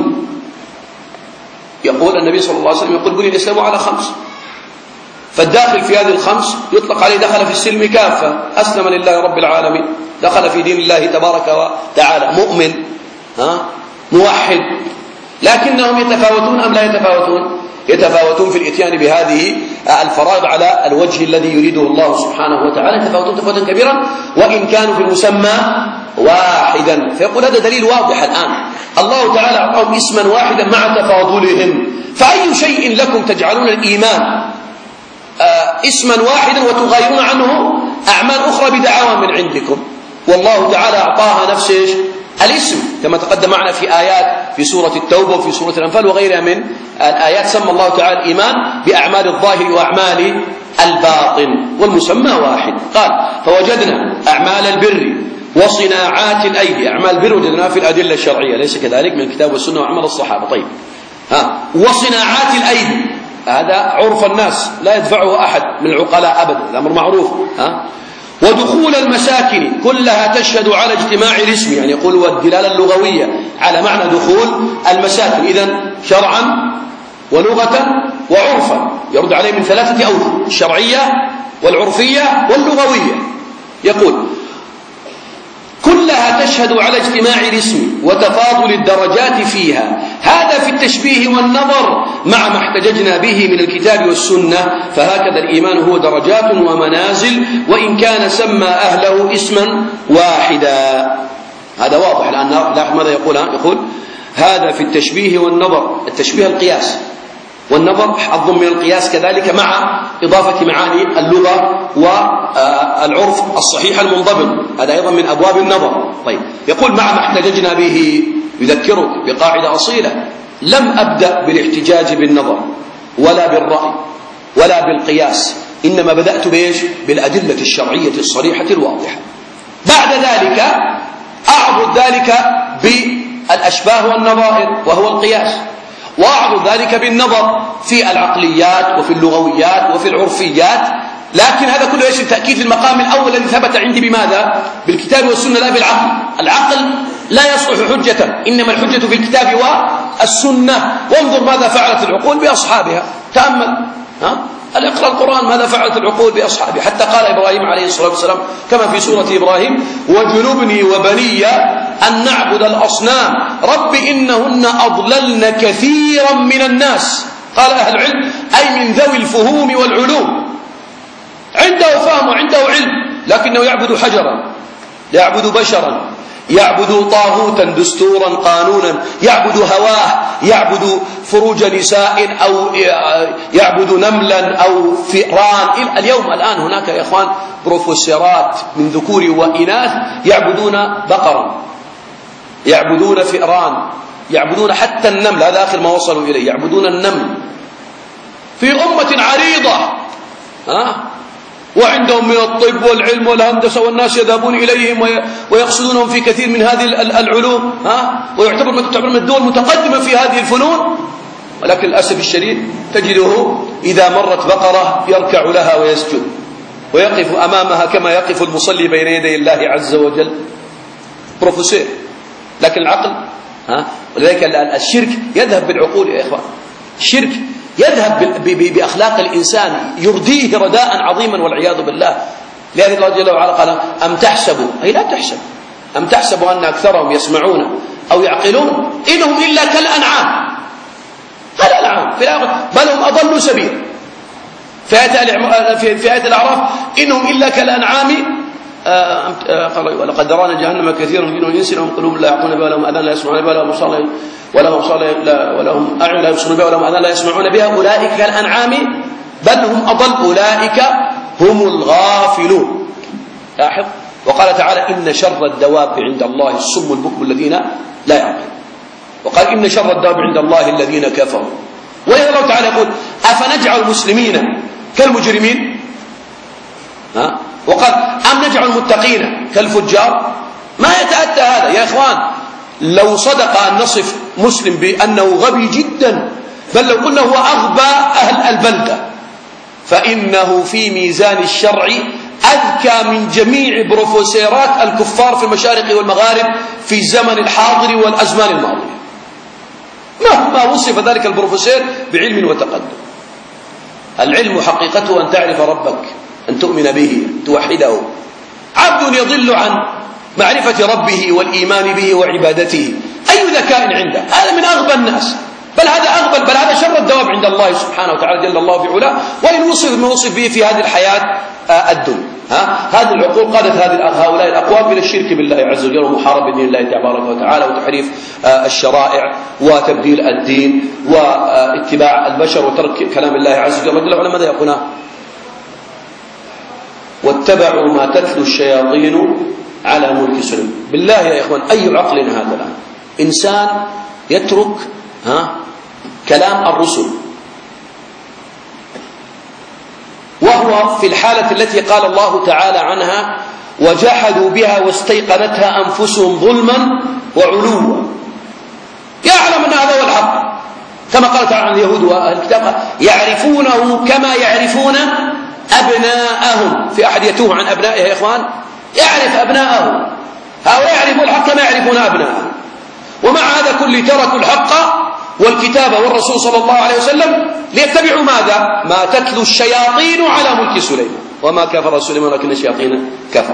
يقول النبي صلى الله عليه وسلم يقول بني الإسلام على خمس، فالداخل في هذه الخمس يطلق عليه دخل في السلم كافة، أسلم لله رب العالمين، دخل في دين الله تبارك وتعالى، مؤمن ها موحد. لكنهم يتفاوتون أم لا يتفاوتون؟ يتفاوتون في الاتيان بهذه الفرائض على الوجه الذي يريده الله سبحانه وتعالى، يتفاوتون تفاوتا كبيرا وإن كانوا في المسمى واحدا. فيقول هذا دليل واضح الآن، الله تعالى أعطاهم اسما واحدا مع تفاضلهم، فأي شيء لكم تجعلون الإيمان آه اسما واحدا وتغيرون عنه أعمال أخرى بدعاوى من عندكم؟ والله تعالى أعطاها نفس الاسم كما تقدم معنا في آيات في سورة التوبة وفي سورة الأنفال وغيرها من الآيات. سمى الله تعالى الإيمان بأعمال الظاهر وأعمال الباطن، والمسمى واحد. قال فوجدنا أعمال البر وصناعات الأيدي، أعمال البر وجدناها في الأدلة الشرعية ليس كذلك من الكتاب والسنة وعمل الصحابة. طيب ها وصناعات الأيدي هذا عرف الناس لا يدفعه أحد من العقلاء أبدا، الأمر معروف. ها ودخول المساكن كلها تشهد على اجتماع الاسم، يعني يقول والدلالة اللغوية على معنى دخول المساكن، إذن شرعا ولغة وعرفا، يرد عليه من ثلاثة أوجه، الشرعية والعرفية واللغوية. يقول كلها تشهد على اجتماع الاسم وتفاضل الدرجات فيها، هذا في التشبيه والنظر مع ما احتججنا به من الكتاب والسنة، فهكذا الإيمان هو درجات ومنازل وإن كان سمى أهله اسما واحدا. هذا واضح الآن. لاحظ ماذا يقول؟ يقول هذا في التشبيه والنظر، التشبيه القياس والنظر حظ من القياس كذلك مع إضافة معاني اللغة والعرف الصحيح المنضبط، هذا أيضا من أبواب النظر. طيب يقول مع ما احتججنا به يذكرك بقاعدة أصيلة، لم أبدأ بالاحتجاج بالنظر ولا بالرأي ولا بالقياس، إنما بدأت بإيش؟ بالأدلة الشرعية الصريحة الواضحة. بعد ذلك أعرض ذلك بالأشباه والنظائر وهو القياس، وأعرض ذلك بالنظر في العقليات وفي اللغويات وفي العرفيات. لكن هذا كله يشير تأكيد المقام الأول الذي ثبت عندي بماذا؟ بالكتاب والسنة لا بالعقل. العقل لا يصلح حجة، إنما الحجة في الكتاب والسنة. وانظر ماذا فعلت العقول بأصحابها، تأمل ها؟ اقرأ القرآن ماذا فعلت العقول بأصحابه. حتى قال إبراهيم عليه الصلاة والسلام كما في سورة إبراهيم وجنبني وبني أن نعبد الأصنام رب إنهن أضللن كثيرا من الناس. قال أهل العلم أي من ذوي الفهوم والعلوم، عنده فهم وعنده علم، لكنه يعبد حجرا، يعبد بشرا، يعبد طاغوتا دستورا قانونا، يعبد هواه، يعبد فروج نساء أو يعبد نملا أو فئران. اليوم الآن هناك يا إخوان بروفيسورات من ذكور وإناث يعبدون بقرا، يعبدون فئران، يعبدون حتى النمل، هذا آخر ما وصلوا إليه، يعبدون النمل في أمة عريضة ها؟ وعندهم من الطب والعلم والهندسة والناس يذهبون إليهم ويقصدونهم في كثير من هذه العلوم ها؟ ويعتبر تعتبر من الدول متقدمة في هذه الفنون. ولكن للأسف الشديد تجده إذا مرت بقرة يركع لها ويسجد ويقف أمامها كما يقف المصلي بين يدي الله عز وجل. بروفيسور. لكن العقل ها؟ ولذلك الشرك يذهب بالعقول يا إخوان، الشرك يذهب بأخلاق الإنسان، يرديه رداء عظيما والعياذ بالله. لذلك الله جل وعلا قال أم تحسبوا، أي لا تحسب، أم تحسبوا أن أكثرهم يسمعون أو يعقلون إنهم إلا كالأنعام، كالأنعام في الآخر بل هم أضلوا سبيل. في آية الأعراف إنهم إلا كالأنعام ولقد ذرانا جهنم كثيرا منهم الإنس لهم قلوب لا يعقلون بها ولهم آذان لا يسمعون بها ولهم أبصار ولهم أعين لا يبصرون بها ولهم آذان لا يسمعون بها أولئك كالأنعام بل هم أضل أولئك هم الغافلون. لاحظ وقال تعالى إن شر الدواب عند الله الصم البكم الذين لا يعقلون. وقال إن شر الدواب عند الله الذين كفروا. وإذا الله تعالى يقول أفنجعل المسلمين كالمجرمين، ها؟ وقال أم نجعل المتقين كالفجار. ما يتأتى هذا يا إخوان. لو صدق أن نصف مسلم بأنه غبي جدا، بل لو قلنا هو أغبى أهل البلدة، فإنه في ميزان الشرع أذكى من جميع بروفيسورات الكفار في المشارق والمغارب في الزمن الحاضر والأزمان الماضية، مهما وصف ذلك البروفيسور بعلم وتقدم. العلم حقيقته أن تعرف ربك، أن تؤمن به، توحده. عبد يضل عن معرفة ربه والإيمان به وعبادته، أي ذكاء عنده؟ هذا من أغبى الناس، بل هذا أغبى، بل هذا شر الدواب عند الله سبحانه وتعالى جل الله في علاه، وإن وصف ما وصف به في هذه الحياة الدنيا. ها؟ هذه العقول قادت هؤلاء الأقوام إلى الشرك بالله عز وجل ومحاربة دين الله تبارك وتعالى وتحريف الشرائع وتبديل الدين واتباع البشر وترك كلام الله عز وجل. العلماء ماذا يقولون؟ واتبعوا ما تتلو الشياطين على ملك سليمان. بالله يا إخوان، أي عقل هذا الآن؟ إنسان يترك ها كلام الرسل، وهو في الحالة التي قال الله تعالى عنها وجحدوا بها واستيقنتها أنفسهم ظلما وعلوا، يعلم أن هذا هو الحق، كما قال تعالى عن اليهود وأهل الكتاب يعرفونه كما يعرفون أبناءهم. في أحد يتوه عن أبنائه يا إخوان؟ يعرف أبناءه، هؤلاء يعرفون الحق كما يعرفون أبناءهم، ومع هذا كل تركوا الحق والكتاب والرسول صلى الله عليه وسلم ليتبعوا ماذا؟ ما تتلو الشياطين على ملك سليمان وما كفر سليمان ولكن الشياطين كفر.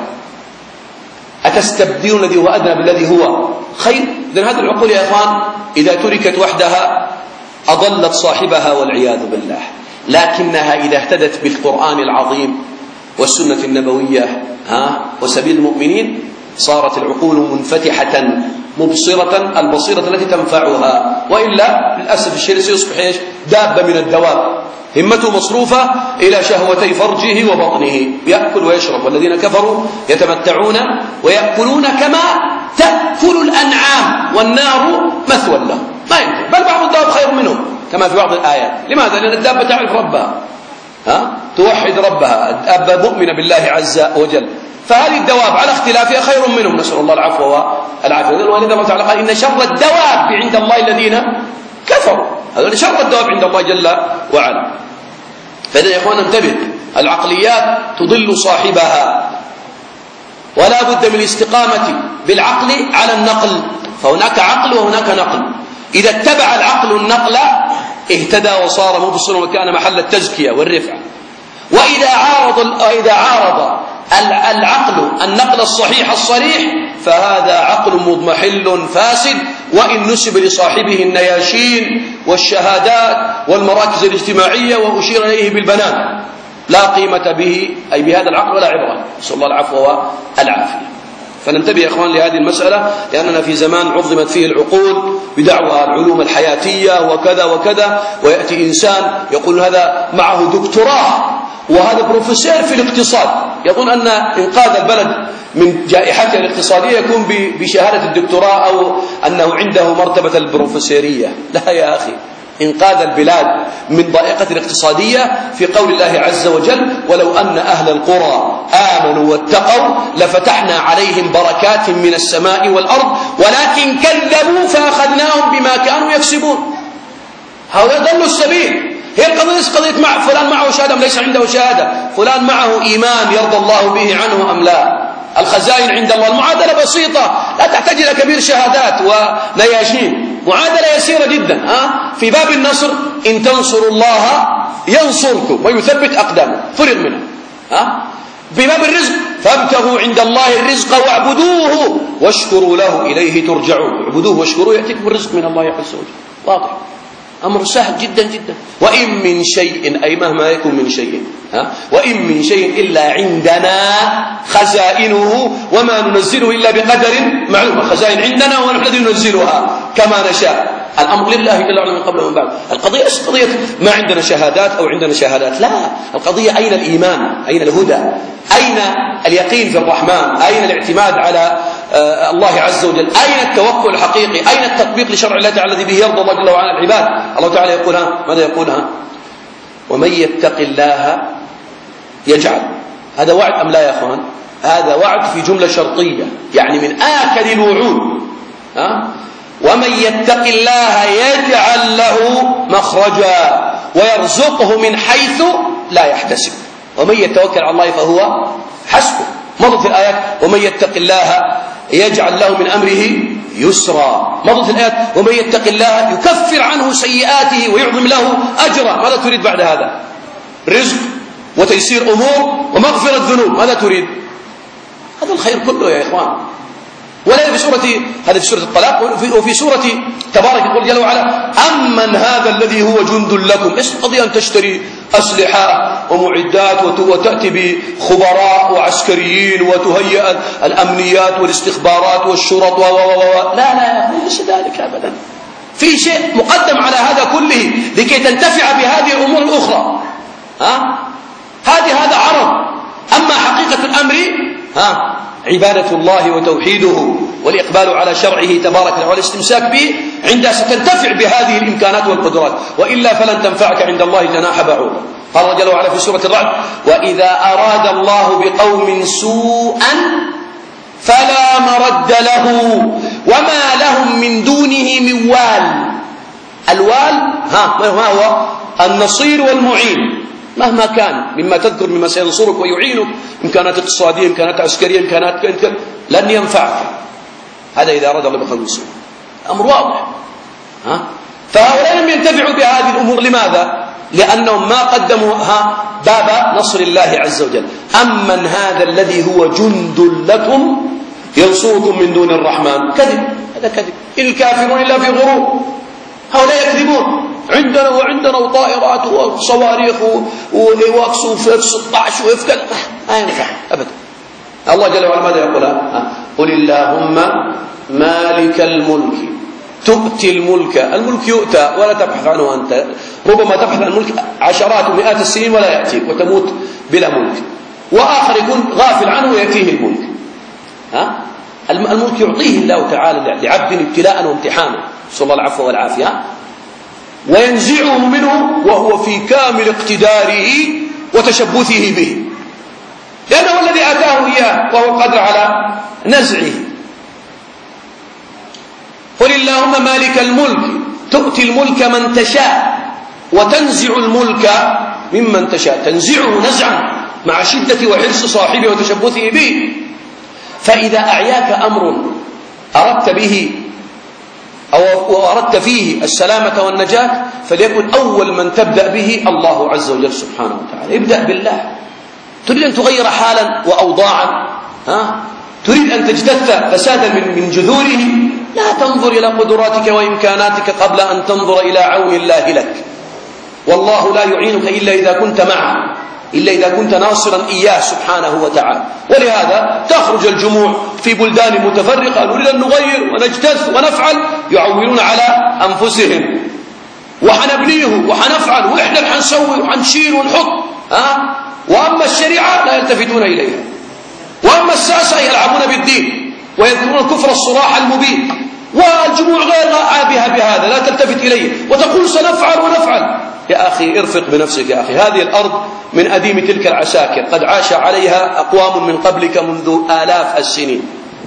أتستبدلون الذي هو أدنى بالذي هو خير؟ إذن هذه العقول يا إخوان إذا تركت وحدها أضلت صاحبها والعياذ بالله، لكنها إذا اهتدت بالقرآن العظيم والسنة النبوية ها وسبيل المؤمنين صارت العقول منفتحة مبصرة، البصيرة التي تنفعها، وإلا للأسف الشديد سيصبح ايش؟ دابة من الدواب، همته مصروفة إلى شهوتي فرجه وبطنه، يأكل ويشرب، والذين كفروا يتمتعون ويأكلون كما تأكل الأنعام والنار مثوى لهم، ما يمكن، بل بعض الدواب خير منهم كما في بعض الآيات. لماذا؟ لأن الدابة تعرف ربها، ها؟ توحد ربها، الدابة مؤمنة بالله عز وجل، فهذه الدواب على اختلافها خير منهم، نسأل الله العفو والعافية. ولذا الله تعالى قال إن شر الدواب عند الله الذين كفروا، هذا شر الدواب عند الله جل وعلا. فإذا يا إخوانا انتبه، العقليات تضل صاحبها، ولا بد من الاستقامة بالعقل على النقل، فهناك عقل وهناك نقل. إذا اتبع العقل النقل اهتدى وصار مبصرا وكان محل التزكية والرفعة. وإذا عارض وإذا عارض العقل النقل الصحيح الصريح فهذا عقل مضمحل فاسد، وإن نسب لصاحبه النياشين والشهادات والمراكز الاجتماعية وأشير إليه بالبنان لا قيمة به، أي بهذا العقل ولا عبرة، نسأل الله العفو والعافية. فننتبه يا إخوان لهذه المسألة، لأننا في زمان عظمت فيه العقول بدعوى العلوم الحياتية وكذا وكذا، ويأتي إنسان يقول هذا معه دكتوراه وهذا بروفيسور في الاقتصاد، يظن أن إنقاذ البلد من جائحته الاقتصادية يكون بشهادة الدكتوراه أو أنه عنده مرتبة البروفيسورية. لا يا أخي، إنقاذ البلاد من ضائقة الاقتصادية في قول الله عز وجل ولو أن أهل القرى آمنوا واتقوا لفتحنا عليهم بركات من السماء والأرض ولكن كذبوا فأخذناهم بما كانوا يكسبون. هؤلاء ضلوا السبيل. هي القضية قضية مع فلان معه شهادة أم ليس عنده شهادة، فلان معه إيمان يرضى الله به عنه أم لا. الخزائن عند الله المعادلة بسيطة، لا تحتاج إلى كبير شهادات ونياشين، معادلة يسيرة جدا. ها؟ في باب النصر إن تنصروا الله ينصركم ويثبت أقدامكم، فرغ منها. ها؟ في باب الرزق فابتغوا عند الله الرزق واعبدوه واشكروا له إليه ترجعون، اعبدوه واشكروه يأتيكم الرزق من الله عز وجل. واضح، أمر سهل جدا جدا. وإن من شيء، أي مهما يكن من شيء، ها؟ وإن من شيء إلا عندنا خزائنه وما ننزله إلا بقدر معلوم. الخزائن عندنا ونحن الذي ننزلها كما نشاء، الأمر لله جل وعلا من قبل ومن بعد. القضية ليست قضية ما عندنا شهادات أو عندنا شهادات، لا، القضية أين الإيمان، أين الهدى، أين اليقين في الرحمن، أين الاعتماد على الله عز وجل. أين التوكل الحقيقي؟ أين التطبيق لشرع الله تعالى الذي به يرضى الله جل وعلا العباد؟ الله تعالى يقولها، ماذا يقولها؟ ومن يتق الله يجعل. هذا وعد أم لا يا أخوان؟ هذا وعد في جملة شرطية، يعني من آكد الوعود. ها؟ ومن يتق الله يجعل له مخرجا ويرزقه من حيث لا يحتسب. ومن يتوكل على الله فهو حسبه. مضت الآيات ومن يتق الله يجعل له من أمره يسرا. مضت الآيات ومن يتق الله يكفر عنه سيئاته ويعظم له أجرا. ماذا تريد بعد هذا؟ رزق وتيسير أمور ومغفرة ذنوب. ماذا تريد؟ هذا الخير كله يا إخوان. ولا في سورة هذا في سورة الطلاق، وفي سورة تبارك يقول جل وعلا أمن هذا الذي هو جند لكم. إيش القضية أن تشتري أسلحة ومعدات وتأتي بخبراء وعسكريين وتهيئ الأمنيات والاستخبارات والشرط و و لا لا يا أخي ليس ذلك أبدا. في شيء مقدم على هذا كله لكي تنتفع بهذه الأمور الأخرى. ها هذه هذا عرض. أما حقيقة الأمر ها عبادة الله وتوحيده والإقبال على شرعه تبارك وتعالى والاستمساك به، عندها ستنتفع بهذه الإمكانات والقدرات، وإلا فلن تنفعك عند الله جناح بعوضة. قال جل وعلا في سورة الرعد وإذا أراد الله بقوم سوءا فلا مرد له وما لهم من دونه من وال. الوال ها ما هو؟ النصير والمعين مهما كان مما تذكر مما سينصرك ويعينك، إمكانات اقتصادية، إمكانات عسكرية، إمكانات كنت لن ينفعك. هذا إذا أراد الله بقوم سوء. أمر واضح. ها فهؤلاء لم ينتفعوا بهذه الأمور. لماذا؟ لأنهم ما قدموا ها باب نصر الله عز وجل. أمن هذا الذي هو جند لكم ينصركم من دون الرحمن. كذب، هذا كذب. إن الكافرون إلا في غرور. هؤلاء يكذبون. عندنا وعندنا وطائرات وصواريخ وإيواكس وإف ستة عشر وإف كذا، ما ينفع أبدا. الله جل وعلا ماذا يقول؟ قل اللهم مالك الملك تؤتي الملك. الملك يؤتى ولا تبحث عنه أنت. ربما تبحث عن الملك عشرات ومئات السنين ولا يأتيك وتموت بلا ملك، وآخر يكون غافل عنه ويأتيه الملك. ها الملك يعطيه الله تعالى لعبد ابتلاء وامتحانا، نسأل الله العفو والعافية، وينزعه منه وهو في كامل اقتداره وتشبثه به، لأنه الذي آتاه إياه وهو قادر على نزعه. قل اللهم مالك الملك تؤتي الملك من تشاء وتنزع الملك ممن تشاء. تنزعه نزعا مع شدة وحرص صاحبه وتشبثه به. فإذا أعياك أمر أردت به أو أردت فيه السلامة والنجاة فليكن أول من تبدأ به الله عز وجل سبحانه وتعالى. ابدأ بالله. تريد أن تغير حالا وأوضاعا، ها؟ تريد أن تجتث فسادا من من جذوره، لا تنظر إلى قدراتك وإمكاناتك قبل أن تنظر إلى عون الله لك. والله لا يعينك إلا إذا كنت معه، إلا إذا كنت ناصرا إياه سبحانه وتعالى. ولهذا تخرج الجموع في بلدان متفرقة نريد أن نغير ونجتث ونفعل، يعولون على أنفسهم وحنبنيه وحنفعل وإحنا حنسوي وحنشيل ونحط، ها؟ وأما الشريعة لا يلتفتون إليها، وأما الساسة يلعبون بالدين ويذكرون الكفر الصراح المبين، والجموع غير عابها بهذا لا تلتفت إليه وتقول سنفعل ونفعل. يا أخي ارفق بنفسك يا أخي. هذه الأرض من أديم تلك العساكر، قد عاش عليها أقوام من قبلك منذ آلاف السنين،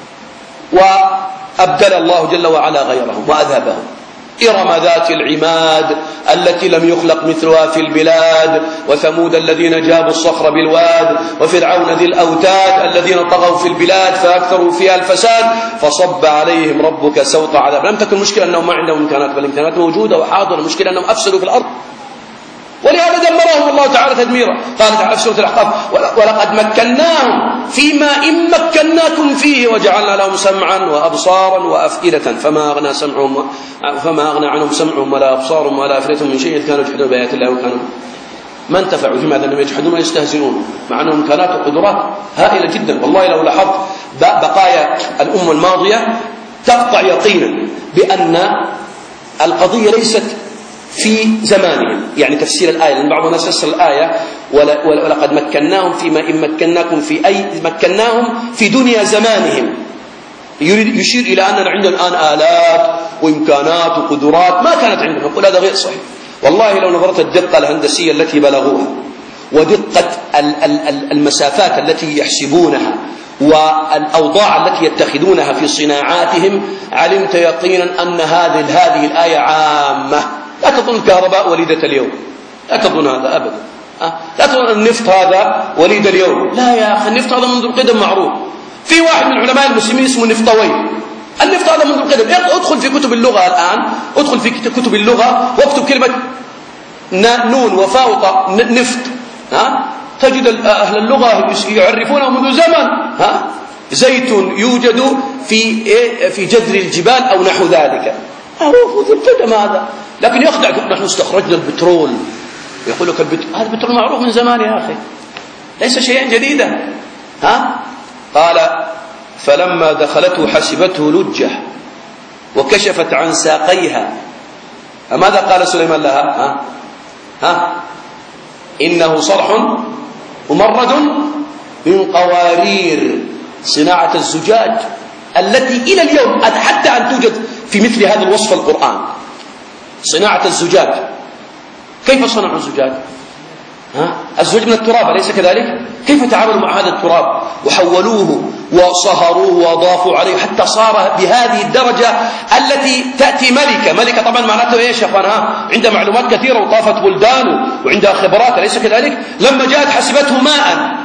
وأبدل الله جل وعلا غيرهم وأذهبهم. إرم ذات العماد التي لم يخلق مثلها في البلاد، وثمود الذين جابوا الصخر بالواد، وفرعون ذي الأوتاد الذين طغوا في البلاد فأكثروا فيها الفساد، فصب عليهم ربك سوط عذاب. لم تكن مشكلة أنهم ما عندهم إمكانات، بل الإمكانات موجودة وحاضرة، المشكلة أنهم أفسدوا في الأرض، ولهذا دمرهم الله تعالى تدميرا. قال تعالى في سورة الأحقاف ولقد مكناهم فيما إن مكناكم فيه وجعلنا لهم سمعا وأبصارا وأفئدة فما أغنى سمعهم فما أغنى عنهم سمعهم ولا أبصارهم ولا أفئدتهم من شيء كانوا يجحدون بآيات الله وكانوا ما انتفعوا. لماذا؟ أنهم يجحدون ويستهزئون مع أنهم إمكانات وقدرات هائلة جدا. والله لو لاحظت بقايا الأمة الماضية تقطع يقينا بأن القضية ليست في زمانهم. يعني تفسير الآية، لأن بعض الناس يفسر الآية ولقد مكناهم فيما إن مكناكم في أي مكناهم في دنيا زمانهم، يريد يشير إلى أننا عندنا الآن آلات وإمكانات وقدرات ما كانت عندنا. نقول هذا غير صحيح. والله لو نظرت الدقة الهندسية التي بلغوها ودقة المسافات التي يحسبونها والأوضاع التي يتخذونها في صناعاتهم علمت يقينا أن هذه هذه الآية عامة. لا تظن الكهرباء وليدة اليوم، لا تظن هذا أبدا. لا تظن النفط هذا وليد اليوم، لا يا أخي، النفط هذا منذ القدم معروف. في واحد من علماء المسلمين اسمه نفطوي، النفط هذا منذ القدم. ادخل في كتب اللغة الآن، ادخل في كتب اللغة واكتب كلمة نون وفاء وطاء نفط، ها تجد أهل اللغة يعرفونه منذ زمن. ها زيت يوجد في في جذر الجبال أو نحو ذلك، معروف منذ القدم هذا. لكن يخدعك نحن استخرجنا البترول، يقول لك البترول، هذا البترول معروف من زمان يا أخي، ليس شيئا جديدا. ها قال فلما دخلته حسبته لجة وكشفت عن ساقيها. فماذا قال سليمان لها؟ ها ها إنه صرح ممرد من قوارير، صناعة الزجاج التي إلى اليوم حتى أن توجد في مثل هذا الوصف القرآن. صناعة الزجاج، كيف صنعوا الزجاج؟ ها؟ الزجاج من التراب أليس كذلك؟ كيف تعاملوا مع هذا التراب وحولوه وصهروه وأضافوا عليه حتى صار بهذه الدرجة التي تأتي ملكة. ملكة طبعا معناته إيش يا أخوانها؟ عندها معلومات كثيرة وطافت بلدان وعندها خبرات أليس كذلك؟ لما جاءت حسبته ماء،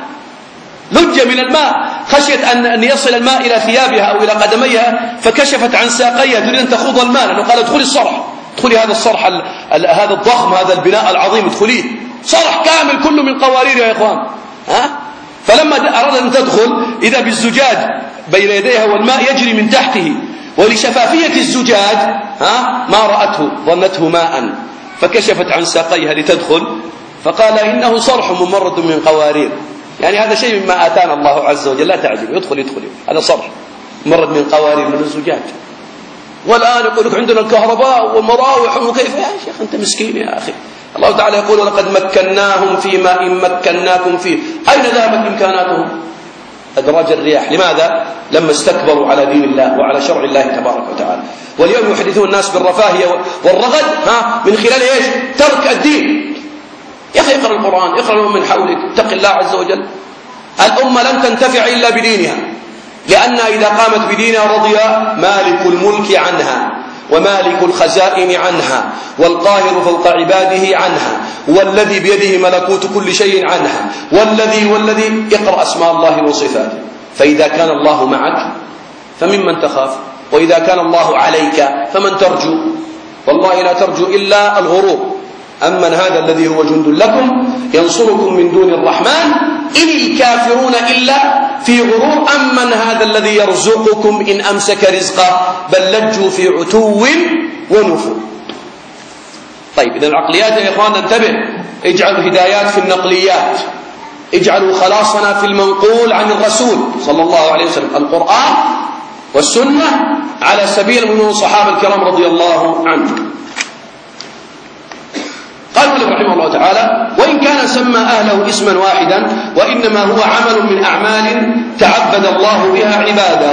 لج من الماء، خشيت أن يصل الماء إلى ثيابها أو إلى قدميها فكشفت عن ساقيها تريد أن تخوض الماء، لأنه قال ادخلي الصرح، ادخلي هذا الصرح هذا الضخم، هذا البناء العظيم، ادخليه، صرح كامل كله من قوارير يا إخوان. ها؟ فلما أراد أن تدخل إذا بالزجاج بين يديها والماء يجري من تحته، ولشفافية الزجاج ها ما رأته ظنته ماء، فكشفت عن ساقيها لتدخل فقال إنه صرح ممرد من قوارير. يعني هذا شيء مما آتانا الله عز وجل، لا تعجب، ادخل ادخل، هذا صرح ممرد من قوارير من الزجاج. والآن يقول لك عندنا الكهرباء ومراوح وكيف. يا شيخ أنت مسكين يا أخي. الله تعالى يقول لقد مكناهم في ماء مكناكم فيه. أين ذهبت إمكاناتهم؟ أدراج الرياح. لماذا؟ لما استكبروا على دين الله وعلى شرع الله تبارك وتعالى. واليوم يحدثون الناس بالرفاهية والرغد ها من خلال إيش؟ ترك الدين. يا أخي اقرأ القرآن، اقرأ من حولك، اتق الله عز وجل. الأمة لن تنتفع إلا بدينها، لأن إذا قامت بدينها رضي مالك الملك عنها ومالك الخزائن عنها والقاهر فوق عباده عنها والذي بيده ملكوت كل شيء عنها والذي والذي اقرأ أسماء الله وصفاته. فإذا كان الله معك فممن تخاف، وإذا كان الله عليك فمن ترجو؟ والله لا ترجو إلا الغرور. أمن هذا الذي هو جند لكم ينصركم من دون الرحمن إن الكافرون إلا في غرور. أمن هذا الذي يرزقكم إن أمسك رزقه بل لجوا في عتو ونفور. طيب إذن العقليات يا إخوان انتبه، اجعلوا هدايات في النقليات، اجعلوا خلاصنا في المنقول عن الرسول صلى الله عليه وسلم، القرآن والسنة على سبيل من الصحابة الكرام رضي الله عنهم. قال ولد رحمه الله تعالى وإن كان سمى أهله اسما واحدا وإنما هو عمل من أعمال تعبد الله بها عباده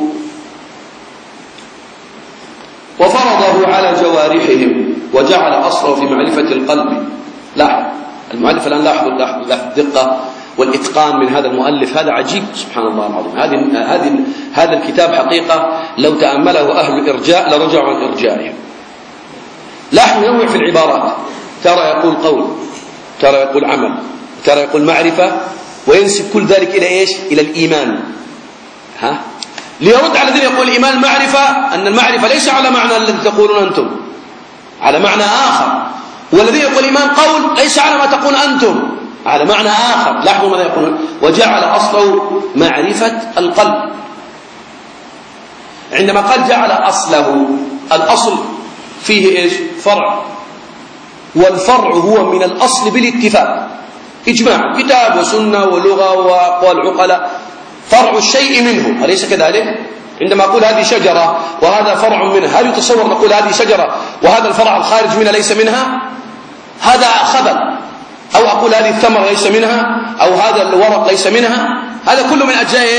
وفرضه على جوارحهم وجعل أصله في معرفة القلب. لاحظ المؤلف الآن، لاحظوا الدقة والإتقان من هذا المؤلف، هذا عجيب سبحان الله العظيم. هذه هذه هذا الكتاب حقيقة لو تأمله أهل الإرجاء لرجعوا عن إرجائهم. لاحظوا ينوع في العبارات، ترى يقول قول، ترى يقول عمل، ترى يقول معرفة، وينسب كل ذلك إلى إيش؟ إلى الإيمان. ها ليرد على الذين يقول الإيمان المعرفة، أن المعرفة ليس على معنى الذي تقولون أنتم، على معنى آخر، والذي يقول الإيمان قول ليس على ما تقول أنتم، على معنى آخر. لاحظوا ماذا يقولون، وجعل أصله معرفة القلب. عندما قال جعل أصله، الأصل فيه إيش؟ فرع، والفرع هو من الأصل بالاتفاق، إجماع، كتاب وسنة ولغة وأقوال عقلاء، فرع الشيء منه، أليس كذلك؟ عندما أقول هذه شجرة وهذا فرع منها، هل يتصور نقول هذه شجرة وهذا الفرع الخارج منها ليس منها؟ هذا خبل. أو أقول هذه الثمرة ليس منها، أو هذا الورق ليس منها، هذا كله من أجزاء إيش؟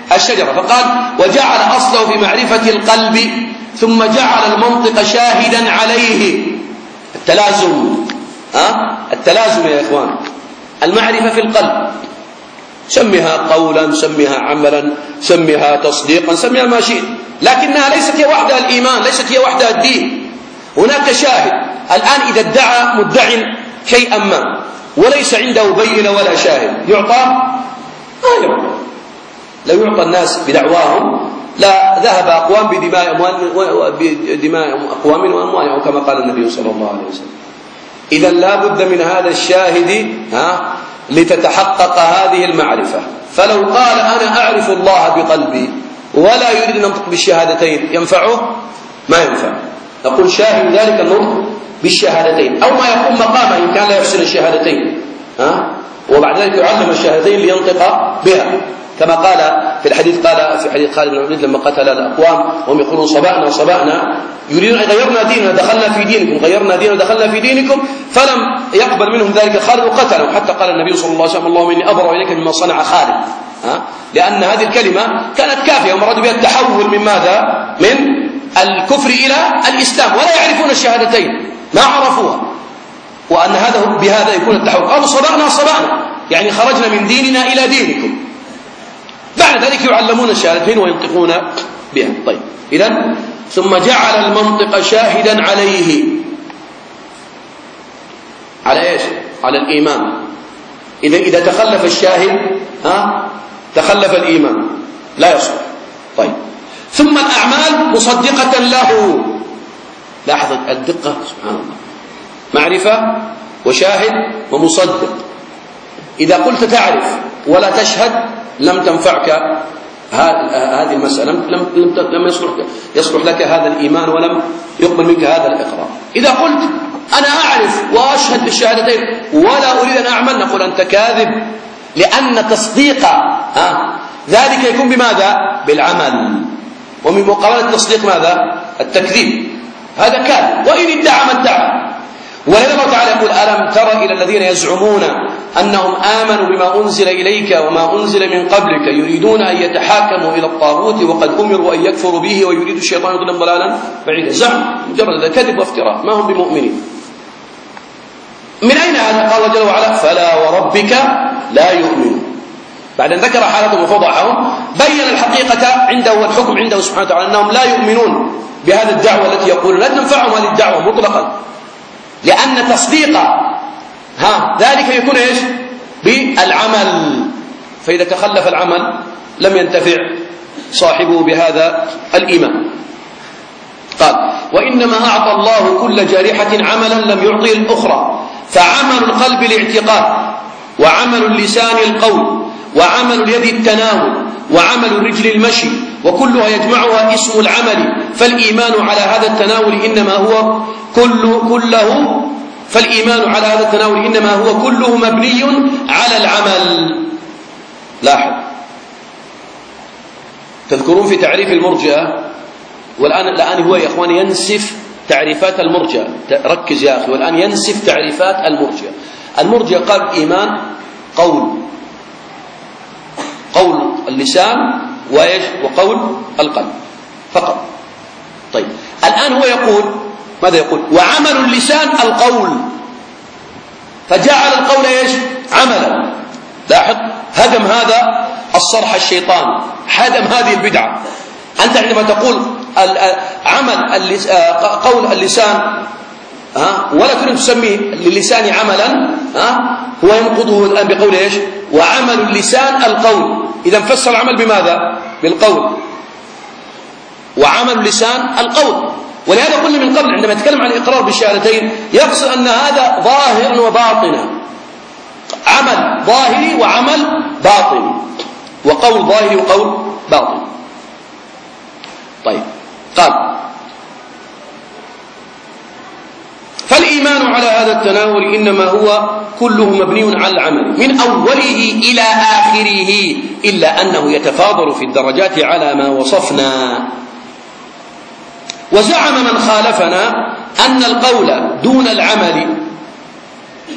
الشجرة. فقال وجعل أصله في معرفة القلب ثم جعل المنطق شاهدا عليه. التلازم، ها؟ التلازم يا إخوان، المعرفة في القلب، سمها قولا، سمها عملا، سمها تصديقا، سمها ما شئت، لكنها ليست هي وحدها الإيمان، ليست هي وحدها الدين. هناك شاهد. الآن إذا ادعى مدع شيئا ما وليس عنده بينة ولا شاهد، يعطى؟ ما يعطى. لو يعطى الناس بدعواهم لا ذهب أقوام بدماء بدماء أقوام وأموالهم كما قال النبي صلى الله عليه وسلم. إذا لا بد من هذا الشاهد، ها، لتتحقق هذه المعرفة. فلو قال أنا أعرف الله بقلبي ولا يريد أن ينطق بالشهادتين ينفعه؟ ما ينفع. نقول شاهد ذلك النطق بالشهادتين، أو ما يقوم مقامه إن كان لا يحسن الشهادتين، ها، وبعد ذلك يعلم الشهادتين لينطق بها، كما قال في الحديث، قال في حديث خالد بن الوليد لما قتل الأقوام وهم يقولون صبأنا صبأنا يريدون أن غيرنا ديننا دخلنا في دينكم، غيرنا ديننا دخلنا في دينكم، فلم يقبل منهم ذلك خالد وقتلهم، حتى قال النبي صلى الله عليه وسلم اللهم إني أبرأ إليك مما صنع خالد، ها؟ لأن هذه الكلمة كانت كافية ومراد بها التحول من ماذا؟ من الكفر إلى الإسلام، ولا يعرفون الشهادتين، ما عرفوها، وأن هذا بهذا يكون التحول. قالوا صبأنا صبأنا يعني خرجنا من ديننا إلى دينكم، بعد ذلك يعلمون الشهادتين وينطقون بها. طيب، إذن ثم جعل المنطق شاهدا عليه، على إيش؟ على الإيمان. إذا إذا تخلف الشاهد، ها، تخلف الإيمان، لا يصلح. طيب، ثم الأعمال مصدقة له. لاحظ الدقة، سبحان الله، معرفة وشاهد ومصدق. إذا قلت تعرف ولا تشهد لم تنفعك هذه المسألة، لم لم لم يصلح يصلح لك هذا الإيمان ولم يقبل منك هذا الإقرار. إذا قلت أنا أعرف وأشهد بالشهادتين ولا أريد أن أعمل، نقول أنت كاذب، لأن تصديق ها ذلك يكون بماذا؟ بالعمل، ومن مقابلة التصديق ماذا؟ التكذيب. هذا كاذب وإن ادعى من ادعى. ولذا الله تعالى يقول ألم تر إلى الذين يزعمون أنهم آمنوا بما أنزل إليك وما أنزل من قبلك يريدون أن يتحاكموا إلى الطاغوت وقد أمروا أن يكفروا به ويريد الشيطان يضلهم ضلالا بعيدا. زعم مجرد كذب وافتراء، ما هم بمؤمنين. من أين هذا؟ قال جل وعلا فلا وربك لا يؤمنون. بعد أن ذكر حالتهم وفضحهم بين الحقيقة عنده والحكم عنده سبحانه وتعالى أنهم لا يؤمنون بهذه الدعوة التي يقولون، لا تنفعهم هذه الدعوة مطلقا، لأن تصديق ها ذلك يكون ايش؟ بالعمل. فإذا تخلف العمل لم ينتفع صاحبه بهذا الإيمان. قال وإنما أعطى الله كل جارحة عملا لم يعطي الأخرى، فعمل القلب الاعتقاد، وعمل اللسان القول، وعمل اليد التناول، وعمل الرجل المشي، وكلها يجمعها اسم العمل. فالإيمان على هذا التناول إنما هو كل كله فالإيمان على هذا التناول إنما هو كله مبني على العمل. لاحظ، تذكرون في تعريف المرجئة، والآن الآن هو يا إخواني ينسف تعريفات المرجئة، ركز يا أخي، والآن ينسف تعريفات المرجئة. المرجئة قال الإيمان قول قول اللسان وإيش؟ وقول القلب فقط. طيب، الآن هو يقول ماذا يقول؟ وعمل اللسان القول، فجعل القول ايش؟ عملا. لاحظ، هدم هذا الصرح الشيطان، هدم هذه البدعة. أنت عندما تقول عمل قول اللسان ها ولا تريد تسميه للسان عملا، ها هو ينقضه الآن بقول ايش؟ وعمل اللسان القول. إذا فسر العمل بماذا؟ بالقول، وعمل اللسان القول. ولهذا قلنا من قبل عندما يتكلم عن الإقرار بالشهادتين يقصد أن هذا ظاهر وباطن، عمل ظاهري وعمل باطني، وقول ظاهري وقول باطني. طيب، قال فالإيمان على هذا التناول إنما هو كله مبني على العمل من أوله إلى آخره، إلا أنه يتفاضل في الدرجات على ما وصفنا. وزعم من خالفنا أن القول دون العمل،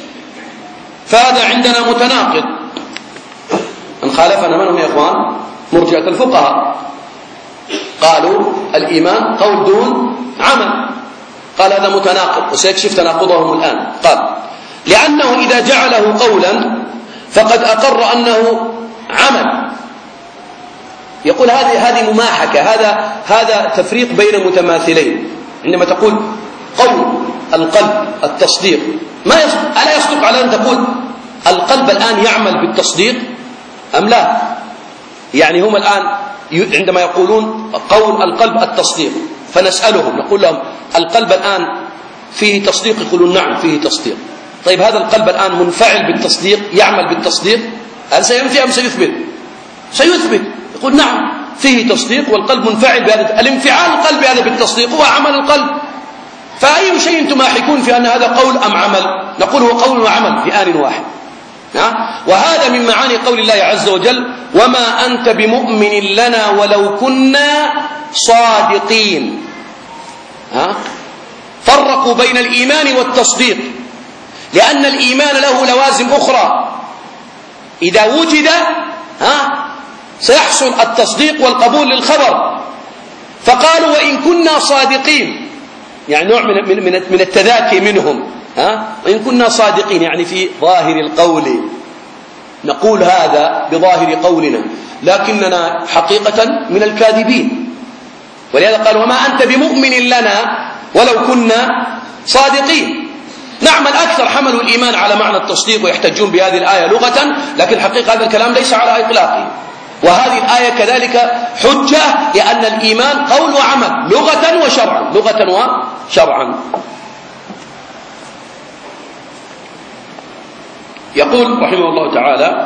فهذا عندنا متناقض. من خالفنا من هم يا إخوان؟ مرجئة الفقهاء قالوا الإيمان قول دون عمل، قال هذا متناقض وسيكشف تناقضهم الآن. قال لأنه إذا جعله قولا فقد أقر أنه عمل. يقول هذه هذه مماحكة، هذا هذا تفريق بين متماثلين. عندما تقول قول القلب التصديق، ما يصدق، ألا يصدق على أن تقول القلب الآن يعمل بالتصديق أم لا؟ يعني هم الآن عندما يقولون قول القلب التصديق فنسألهم نقول لهم القلب الآن فيه تصديق؟ يقولون نعم فيه تصديق. طيب هذا القلب الآن منفعل بالتصديق، يعمل بالتصديق، هل سينفي أم سيثبت؟ سيثبت. يقول نعم فيه تصديق والقلب منفعل بهذا، الانفعال القلب بهذا بالتصديق هو عمل القلب. فأي شيء تماحكون في أن هذا قول أم عمل؟ نقول هو قول وعمل في آن واحد. وهذا من معاني قول الله عز وجل وما أنت بمؤمن لنا ولو كنا صادقين. ها؟ فرقوا بين الإيمان والتصديق، لأن الإيمان له لوازم أخرى إذا وجد ها سيحصل التصديق والقبول للخبر. فقالوا وإن كنا صادقين، يعني نوع من من من التذاكي منهم، ها وإن كنا صادقين يعني في ظاهر القول نقول هذا بظاهر قولنا، لكننا حقيقة من الكاذبين. ولهذا قال وما أنت بمؤمن لنا ولو كنا صادقين. نعم الأكثر حملوا الإيمان على معنى التصديق ويحتجون بهذه الآية لغة، لكن حقيقة هذا الكلام ليس على إطلاقه. وهذه الآية كذلك حجة، لأن الإيمان قول وعمل لغة وشرعا، لغة وشرعا. يقول رحمه الله تعالى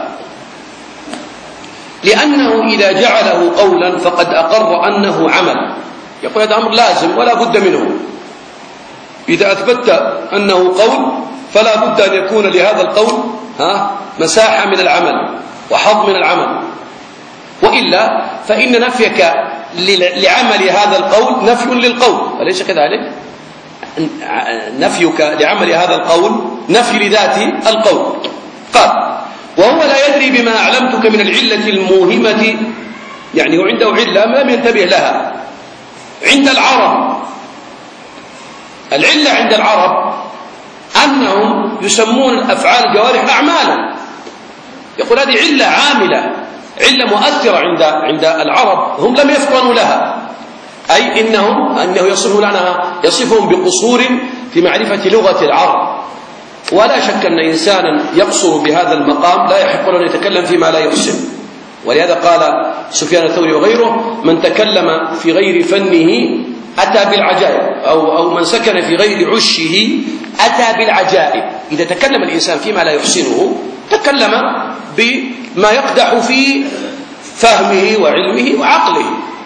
لأنه إذا جعله قولا فقد أقر أنه عمل. يقول هذا أمر لازم ولا بد منه. إذا أثبت أنه قول فلا بد أن يكون لهذا القول ها مساحة من العمل وحظ من العمل، وإلا فإن نفيك لعمل هذا القول نفي للقول، أليس كذلك؟ نفيك لعمل هذا القول نفي لذات القول. قال وهو لا يدري بما أعلمتك من العلة الموهمة، يعني عنده علة ما لم ينتبه لها. عند العرب العلة عند العرب أنهم يسمون الأفعال الجوارح أعمالا. يقول هذه علة عاملة، علة مؤثرة عند عند العرب، هم لم يفطنوا لها، أي إنهم أنه يصفون عنها يصفهم بقصور في معرفة لغة العرب. ولا شك أن إنسانا يقصر بهذا المقام لا يحق له أن يتكلم فيما لا يحسن. ولهذا قال سفيان الثوري وغيره من تكلم في غير فنه أتى بالعجائب، أو, أو من سكن في غير عشه أتى بالعجائب. إذا تكلم الإنسان فيما لا يحسنه تكلم بما يقدح في فهمه وعلمه وعقله.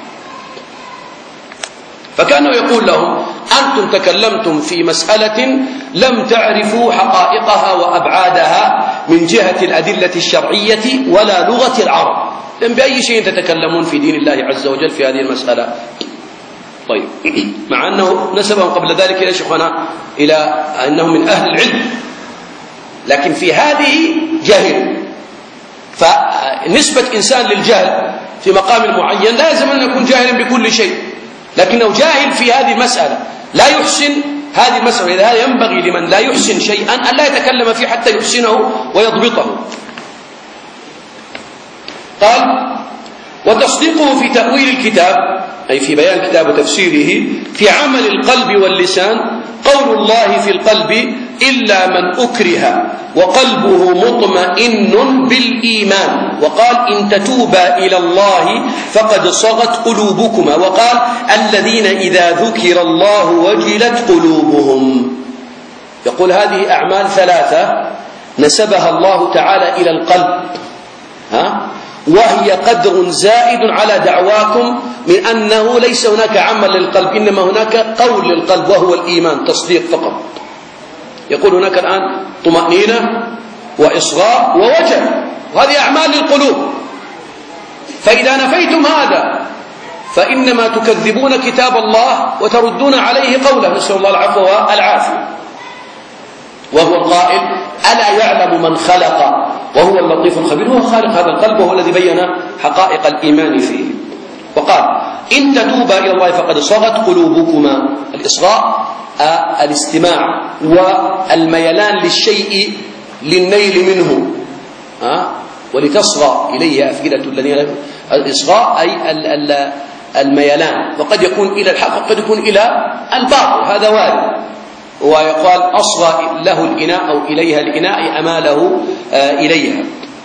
فكانه يقول لهم أنتم تكلمتم في مسألة لم تعرفوا حقائقها وأبعادها من جهة الأدلة الشرعية ولا لغة العرب، لأن بأي شيء تتكلمون في دين الله عز وجل في هذه المسألة. طيب مع أنه نسبهم قبل ذلك إلى شيخنا إلى أنهم من أهل العلم، لكن في هذه جاهل. فنسبة إنسان للجهل في مقام معين لا يلزم أن يكون جاهلا بكل شيء، لكنه جاهل في هذه المسألة لا يحسن هذه المسألة. إذا هذا ينبغي لمن لا يحسن شيئا أن لا يتكلم فيه حتى يحسنه ويضبطه. قال وتصديقه في تأويل الكتاب أي في بيان كتاب وتفسيره في عمل القلب واللسان قول الله في القلب إلا من أكره وقلبه مطمئن بالإيمان، وقال إن تتوبا إلى الله فقد صغت قلوبكما، وقال الذين إذا ذكر الله وجلت قلوبهم. يقول هذه أعمال ثلاثة نسبها الله تعالى إلى القلب، ها؟ وهي قدر زائد على دعواكم من أنه ليس هناك عمل للقلب، إنما هناك قول للقلب وهو الإيمان تصديق فقط. يقول هناك الآن طمأنينة وإصغاء ووجل، وهذه أعمال للقلوب. فإذا نفيتم هذا فإنما تكذبون كتاب الله وتردون عليه قوله، نسأل الله العفو والعافية. وهو القائل ألا يعلم من خلق وهو اللطيف الخبير، هو خالق هذا القلب وهو الذي بين حقائق الإيمان فيه. وقال إن تتوبا إلى الله فقد صغت قلوبكما. الإصغاء الاستماع والميلان للشيء للنيل منه ولتصغى إليه أفئدة الذين. الإصغاء أي الميلان، وقد يكون إلى الحق وقد يكون إلى الباطل، هذا وارد. ويقال أصغى له الإناء أو إليها الإناء أماله إليها.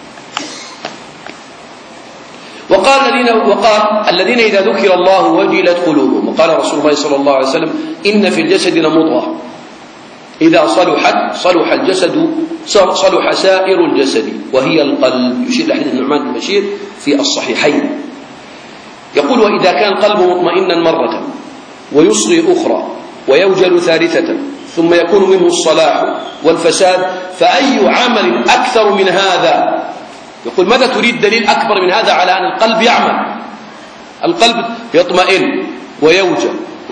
وقال الذين وقال الذين إذا ذكر الله وجلت قلوبهم. وقال رسول الله صلى الله عليه وسلم إن في الجسد لمضغة إذا صلحت صلح الجسد صلح سائر الجسد وهي القلب. يشير لحديث النعمان بن بشير في الصحيحين، يقول وإذا كان القلب مطمئنا مرة ويصغي أخرى ويوجل ثالثة ثم يكون منه الصلاح والفساد فأي عمل أكثر من هذا؟ يقول ماذا تريد دليل أكبر من هذا على أن القلب يعمل؟ القلب يطمئن ويوجل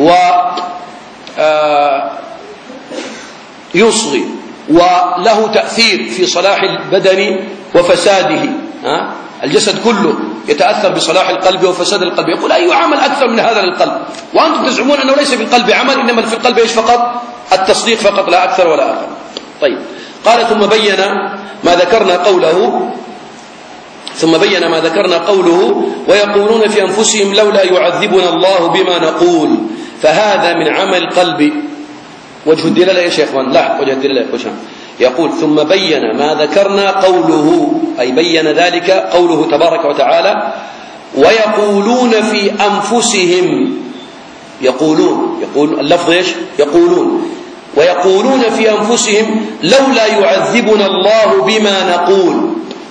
ويصغي وله تأثير في صلاح البدن وفساده. الجسد كله يتأثر بصلاح القلب وفساد القلب. يقول أي عمل أكثر من هذا للقلب؟ وأنتم تزعمون أنه ليس في القلب عمل، إنما في القلب إيش فقط؟ التصديق فقط، لا أكثر ولا أقل. طيب، قال ثم بين ما ذكرنا قوله ثم بين ما ذكرنا قوله ويقولون في أنفسهم لولا يعذبنا الله بما نقول، فهذا من عمل القلب. وجه الدلالة يا شيخ وان لا وجه الدلالة يقول ثم بين ما ذكرنا قوله، أي بين ذلك قوله تبارك وتعالى ويقولون في أنفسهم. يقولون يقول اللفظ ايش؟ يقولون ويقولون في أنفسهم لولا يعذبنا الله بما نقول،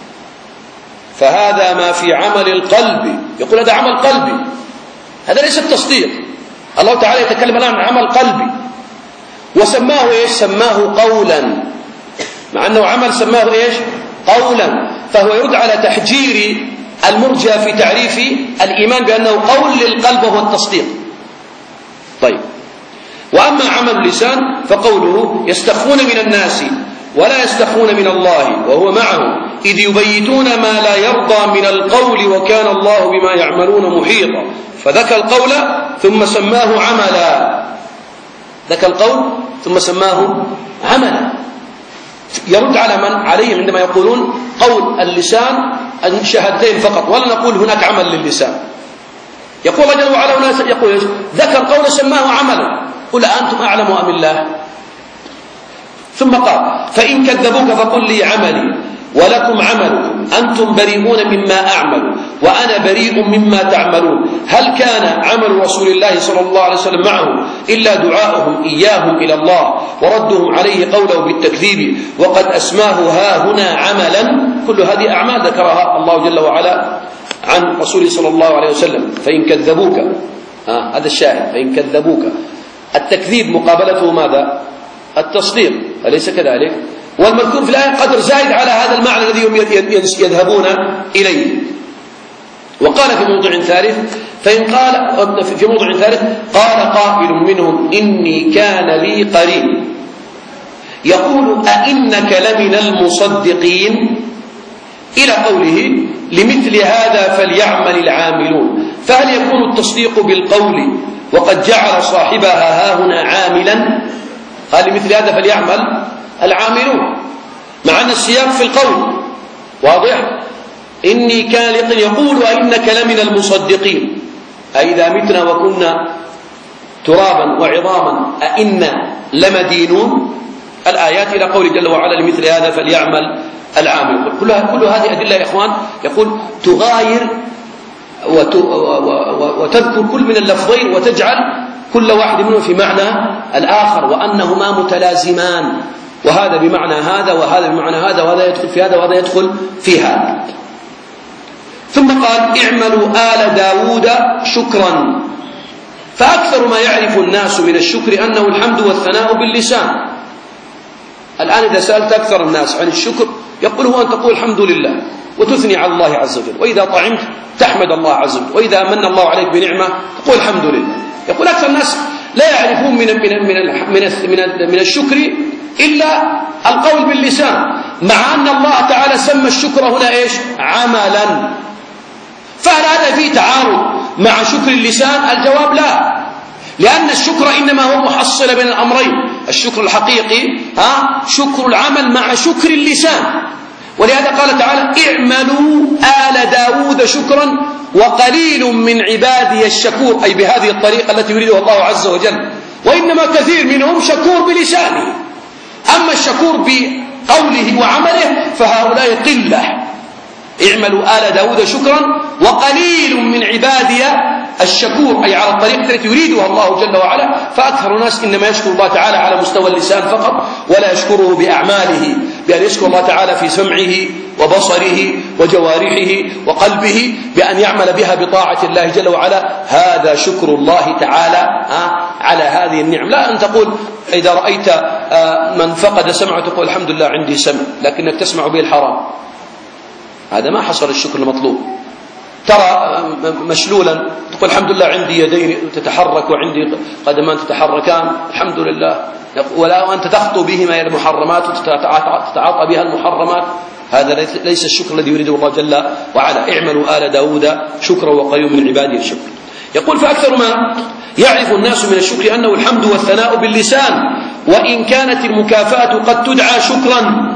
فهذا ما في عمل القلب. يقول هذا عمل قلبي، هذا ليس التصديق. الله تعالى يتكلم الآن عن عمل قلبي وسماه ايش؟ سماه قولا، مع أنه عمل سماه ايش؟ قولا. فهو يرد على تحجير المرجئة في تعريف الإيمان بأنه قول للقلب وهو التصديق. طيب، وأما عمل اللسان فقوله يستخفون من الناس ولا يستخفون من الله وهو معهم إذ يبيتون ما لا يرضى من القول وكان الله بما يعملون محيطا. فذكى القول ثم سماه عملا، ذكى القول ثم سماه عملا. يرد على من عليهم عندما يقولون قول اللسان الشهادتين فقط، ولا نقول هناك عمل للسان. يقول الله جل وعلا وناس يقول ذكى القول سماه عملا، قل أنتم أعلم أم الله؟ ثم قال فإن كذبوك فقل لي عملي ولكم عملكم أنتم بريئون مما أعمل وأنا بريء مما تعملون. هل كان عمل رسول الله صلى الله عليه وسلم معه إلا دعاؤهم إياهم إلى الله وردهم عليه قوله بالتكذيب وقد أسماه ها هنا عملا؟ كل هذه أعمال ذكرها الله جل وعلا عن رسوله صلى الله عليه وسلم. فإن كذبوك، آه هذا الشاهد، فإن كذبوك التكذيب مقابلته ماذا؟ التصديق، أليس كذلك؟ والمذكور في الآية قدر زائد على هذا المعنى الذي هم يذهبون إليه. وقال في موضع ثالث فإن قال في موضع ثالث قال قائل منهم إني كان لي قرين يقول أئنك لمن المصدقين إلى قوله لمثل هذا فليعمل العاملون. فهل يكون التصديق بالقول وقد جعل صاحبها ها هنا عاملا؟ قال لمثل هذا فليعمل العاملون، مع أن السياق في القول واضح. إني كان لقن يقول أئنك لمن المصدقين، أئذا متنا وكنا ترابا وعظاما أئنا لمدينون. الآيات إلى قول جل وعلا لمثل هذا فليعمل العامل. كلها كل هذه أدلة يا إخوان يقول تغاير وتذكر كل من اللفظين وتجعل كل واحد منهم في معنى الآخر وأنهما متلازمان، وهذا بمعنى هذا وهذا بمعنى هذا وهذا يدخل في هذا وهذا يدخل في هذا. ثم قال اعملوا آل داود شكرا. فأكثر ما يعرف الناس من الشكر أنه الحمد والثناء باللسان. الآن إذا سألت أكثر الناس عن الشكر يقول هو أن تقول الحمد لله وتثني على الله عز وجل، وإذا طعمت تحمد الله عز وجل، وإذا من الله عليك بنعمة تقول الحمد لله. يقول أكثر الناس لا يعرفون من من من من من, من الشكر إلا القول باللسان، مع أن الله تعالى سمى الشكر هنا إيش؟ عملا. فهل هذا فيه تعارض مع شكر اللسان؟ الجواب لا، لأن الشكر إنما هو محصل بين الأمرين. الشكر الحقيقي ها شكر العمل مع شكر اللسان، ولهذا قال تعالى اعملوا آل داود شكرا وقليل من عبادي الشكور، أي بهذه الطريقة التي يريدها الله عز وجل. وإنما كثير منهم شكور بلسانه، أما الشكور بقوله وعمله فهؤلاء قلة. اعملوا آل داود شكرا وقليل من عبادي الشكور، أي على الطريقة التي يريدها الله جل وعلا. فأكثر الناس إنما يشكر الله تعالى على مستوى اللسان فقط، ولا يشكره بأعماله، بأن يشكر الله تعالى في سمعه وبصره وجوارحه وقلبه، بأن يعمل بها بطاعة الله جل وعلا. هذا شكر الله تعالى على هذه النعم. لا أن تقول إذا رأيت من فقد سمعه تقول الحمد لله عندي سمع، لكنك تسمع به الحرام، هذا ما حصل الشكر المطلوب. ترى مشلولا تقول الحمد لله عندي يدين تتحرك وعندي قدمان تتحركان، الحمد لله، ولا وأنت تخطو بهما إلى المحرمات وتتعاطى بها المحرمات، هذا ليس الشكر الذي يريده الله جل وعلا. اعملوا آل داود شكرا وقليل من عبادي الشكر. يقول فأكثر ما يعرف الناس من الشكر أنه الحمد والثناء باللسان، وإن كانت المكافأة قد تدعى شكرا،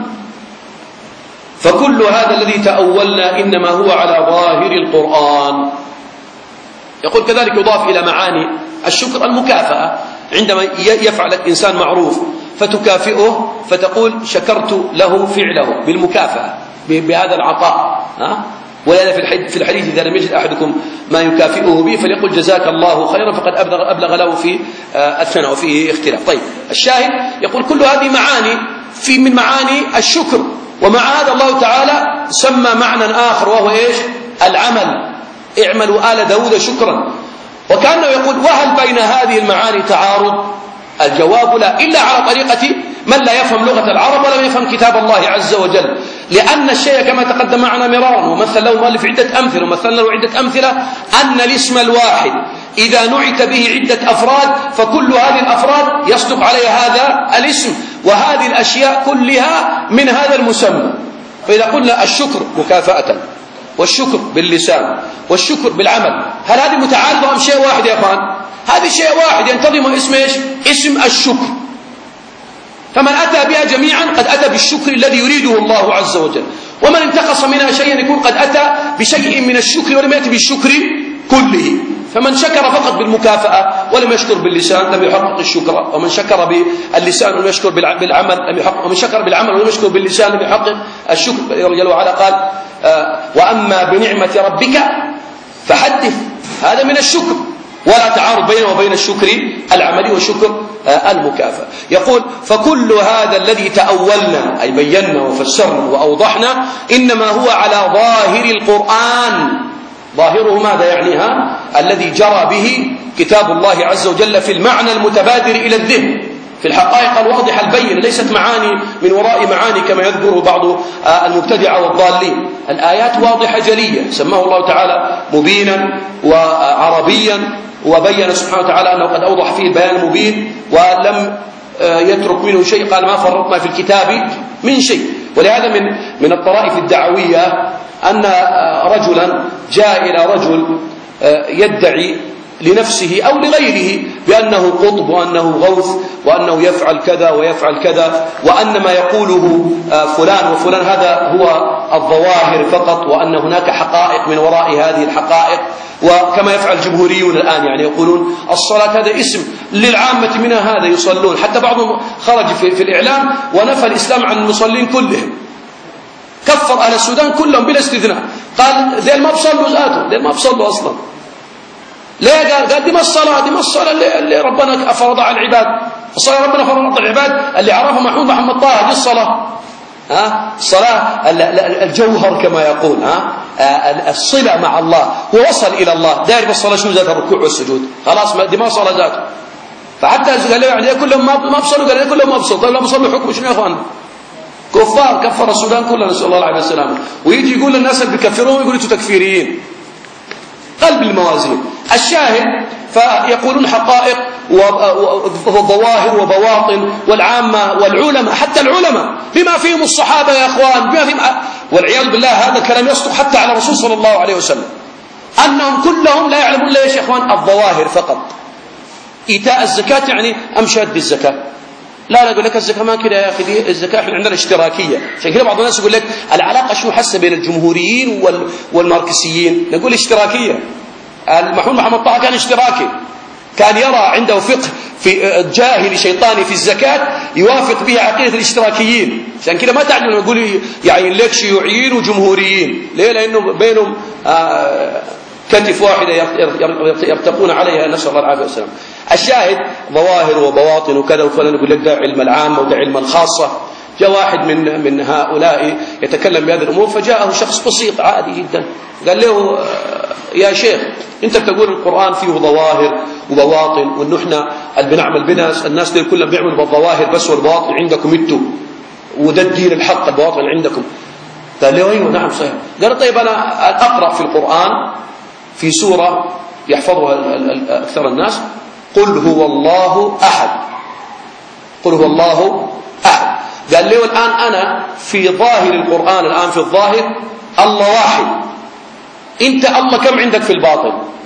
فكل هذا الذي تأولنا إنما هو على ظاهر القرآن. يقول كذلك يضاف إلى معاني الشكر المكافأة، عندما يفعل الإنسان معروف فتكافئه فتقول شكرت له فعله بالمكافأة بهذا العطاء. ها؟ ولهذا في الحديث إذا لم يجد أحدكم ما يكافئه به فليقل جزاك الله خيرا فقد أبلغ, أبلغ له في الثناء وفيه اختلاف. طيب الشاهد يقول كل هذه معاني في من معاني الشكر، ومع هذا الله تعالى سمى معنى آخر وهو إيش؟ العمل. اعملوا آل داود شكرا، وكأنه يقول وهل بين هذه المعاني تعارض؟ الجواب لا، إلا على طريقة من لا يفهم لغة العرب ولم يفهم كتاب الله عز وجل، لأن الشيء كما تقدم معنا مرارا ومثل له مؤلف عدة أمثلة ومثل له عدة أمثلة أن الاسم الواحد إذا نعت به عدة أفراد فكل هذه الأفراد يصدق عليها هذا الاسم، وهذه الأشياء كلها من هذا المسمى. فإذا قلنا الشكر مكافأة والشكر باللسان والشكر بالعمل، هل هذه متعارضة أم شيء واحد يا أخوان؟ هذه شيء واحد ينتظم اسم إيش؟ اسم الشكر. فمن أتى بها جميعا قد أتى بالشكر الذي يريده الله عز وجل، ومن انتقص منها شيئا يكون قد أتى بشيء من الشكر ولم يأتي بالشكر كله. فمن شكر فقط بالمكافأة ولم يشكر باللسان لم يحقق الشكر، ومن شكر باللسان ولم يشكر بالعمل لم يحقق، ومن شكر بالعمل ولم يشكر باللسان لم يحقق الشكر. جل وعلا قال آه وأما بنعمة ربك فحدث، هذا من الشكر، ولا تعارض بينه وبين الشكر العملي والشكر آه المكافأة. يقول فكل هذا الذي تأولنا أي بينا وفسرنا وأوضحنا إنما هو على ظاهر القرآن. ظاهره ماذا يعنيها؟ الذي جرى به كتاب الله عز وجل في المعنى المتبادر إلى الذهن، في الحقائق الواضحة البينة، ليست معاني من وراء معاني كما يذكر بعض المبتدعة والضالين. الآيات واضحة جلية، سماه الله تعالى مبينا وعربيا، وبين سبحانه وتعالى أنه قد أوضح فيه البيان المبين ولم يترك منه شيء، قال ما فرطنا في الكتاب من شيء. ولهذا من من الطرائف الدعوية أن رجلا جاء إلى رجل يدعي لنفسه أو لغيره بأنه قطب وأنه غوث وأنه يفعل كذا ويفعل كذا، وأن ما يقوله فلان وفلان هذا هو الظواهر فقط، وأن هناك حقائق من وراء هذه الحقائق. وكما يفعل الجمهوريون الآن، يعني يقولون الصلاة هذا اسم للعامة منها هذا يصلون، حتى بعضهم خرج في, في الإعلام ونفى الإسلام عن المصلين كلهم، كفر أهل السودان كلهم بلا استثناء، قال ذي ما بصلوا ذاته، ذي ما بصلوا أصلا. ليه؟ قال قال دي ما الصلاة، دي ما الصلاة اللي, اللي ربنا فرض على العباد، الصلاة ربنا فرض على العباد اللي عرفه محمود محمد طه، دي الصلاة. ها الصلاة الجوهر كما يقول، ها الصلة مع الله، هو وصل إلى الله، داير بالصلاة شو ذات الركوع والسجود، خلاص دي ما صلاة ذاته. فحتى قال له يعني كلهم ما بصلوا، قال كلهم ما بصلوا. طيب لا بصلوا حكم شنو يا اخوان؟ كفار، كفر السودان كلها نسأل الله العافية والسلامة. ويجي يقول للناس اللي بيكفرون يقول انتم تكفيريين. قلب الموازين، الشاهد فيقولون حقائق وظواهر وبواطن، والعامة والعلماء حتى العلماء بما فيهم الصحابة يا أخوان بما فيهم، والعياذ بالله هذا الكلام يصدق حتى على الرسول صلى الله عليه وسلم، أنهم كلهم لا يعلمون إلا يا إخوان الظواهر فقط. إيتاء الزكاة يعني أمشاد بالزكاة، لا لا يقول لك الزكاة ما كده يا أخي، دي الزكاة احنا عندنا اشتراكية. عشان كده بعض الناس يقول لك العلاقة شو حسب بين الجمهوريين والماركسيين، نقول اشتراكية. المرحوم محمد طه كان اشتراكي، كان يرى عنده فقه في جاهلي شيطاني في الزكاة يوافق به عقيدة الاشتراكيين. عشان كده ما تعلم نقول يعني لك شيوعيين وجمهوريين، ليه؟ لأنه بينهم آه كتف واحدة يرتقون عليها، نسأل الله العافية والسلام. الشاهد ظواهر وبواطن وكذا وفلان يقول لك ده علم العامة وده علم الخاصة. جاء واحد من من هؤلاء يتكلم بهذه الأمور، فجاءه شخص بسيط عادي جدا قال له يا شيخ أنت بتقول القرآن فيه ظواهر وبواطن، وإنه إحنا اللي بنعمل بنا الناس دول كلهم بيعملوا بالظواهر بس والبواطن عندكم أنتم، وده الدين الحق البواطن عندكم. قال له أيوه نعم صحيح. قال طيب أنا أقرأ في القرآن في سورة يحفظها أكثر الناس، قل هو الله أحد، قل هو الله أحد. قال له الآن أنا في ظاهر القرآن الآن في الظاهر الله واحد، أنت الله كم عندك في الباطن؟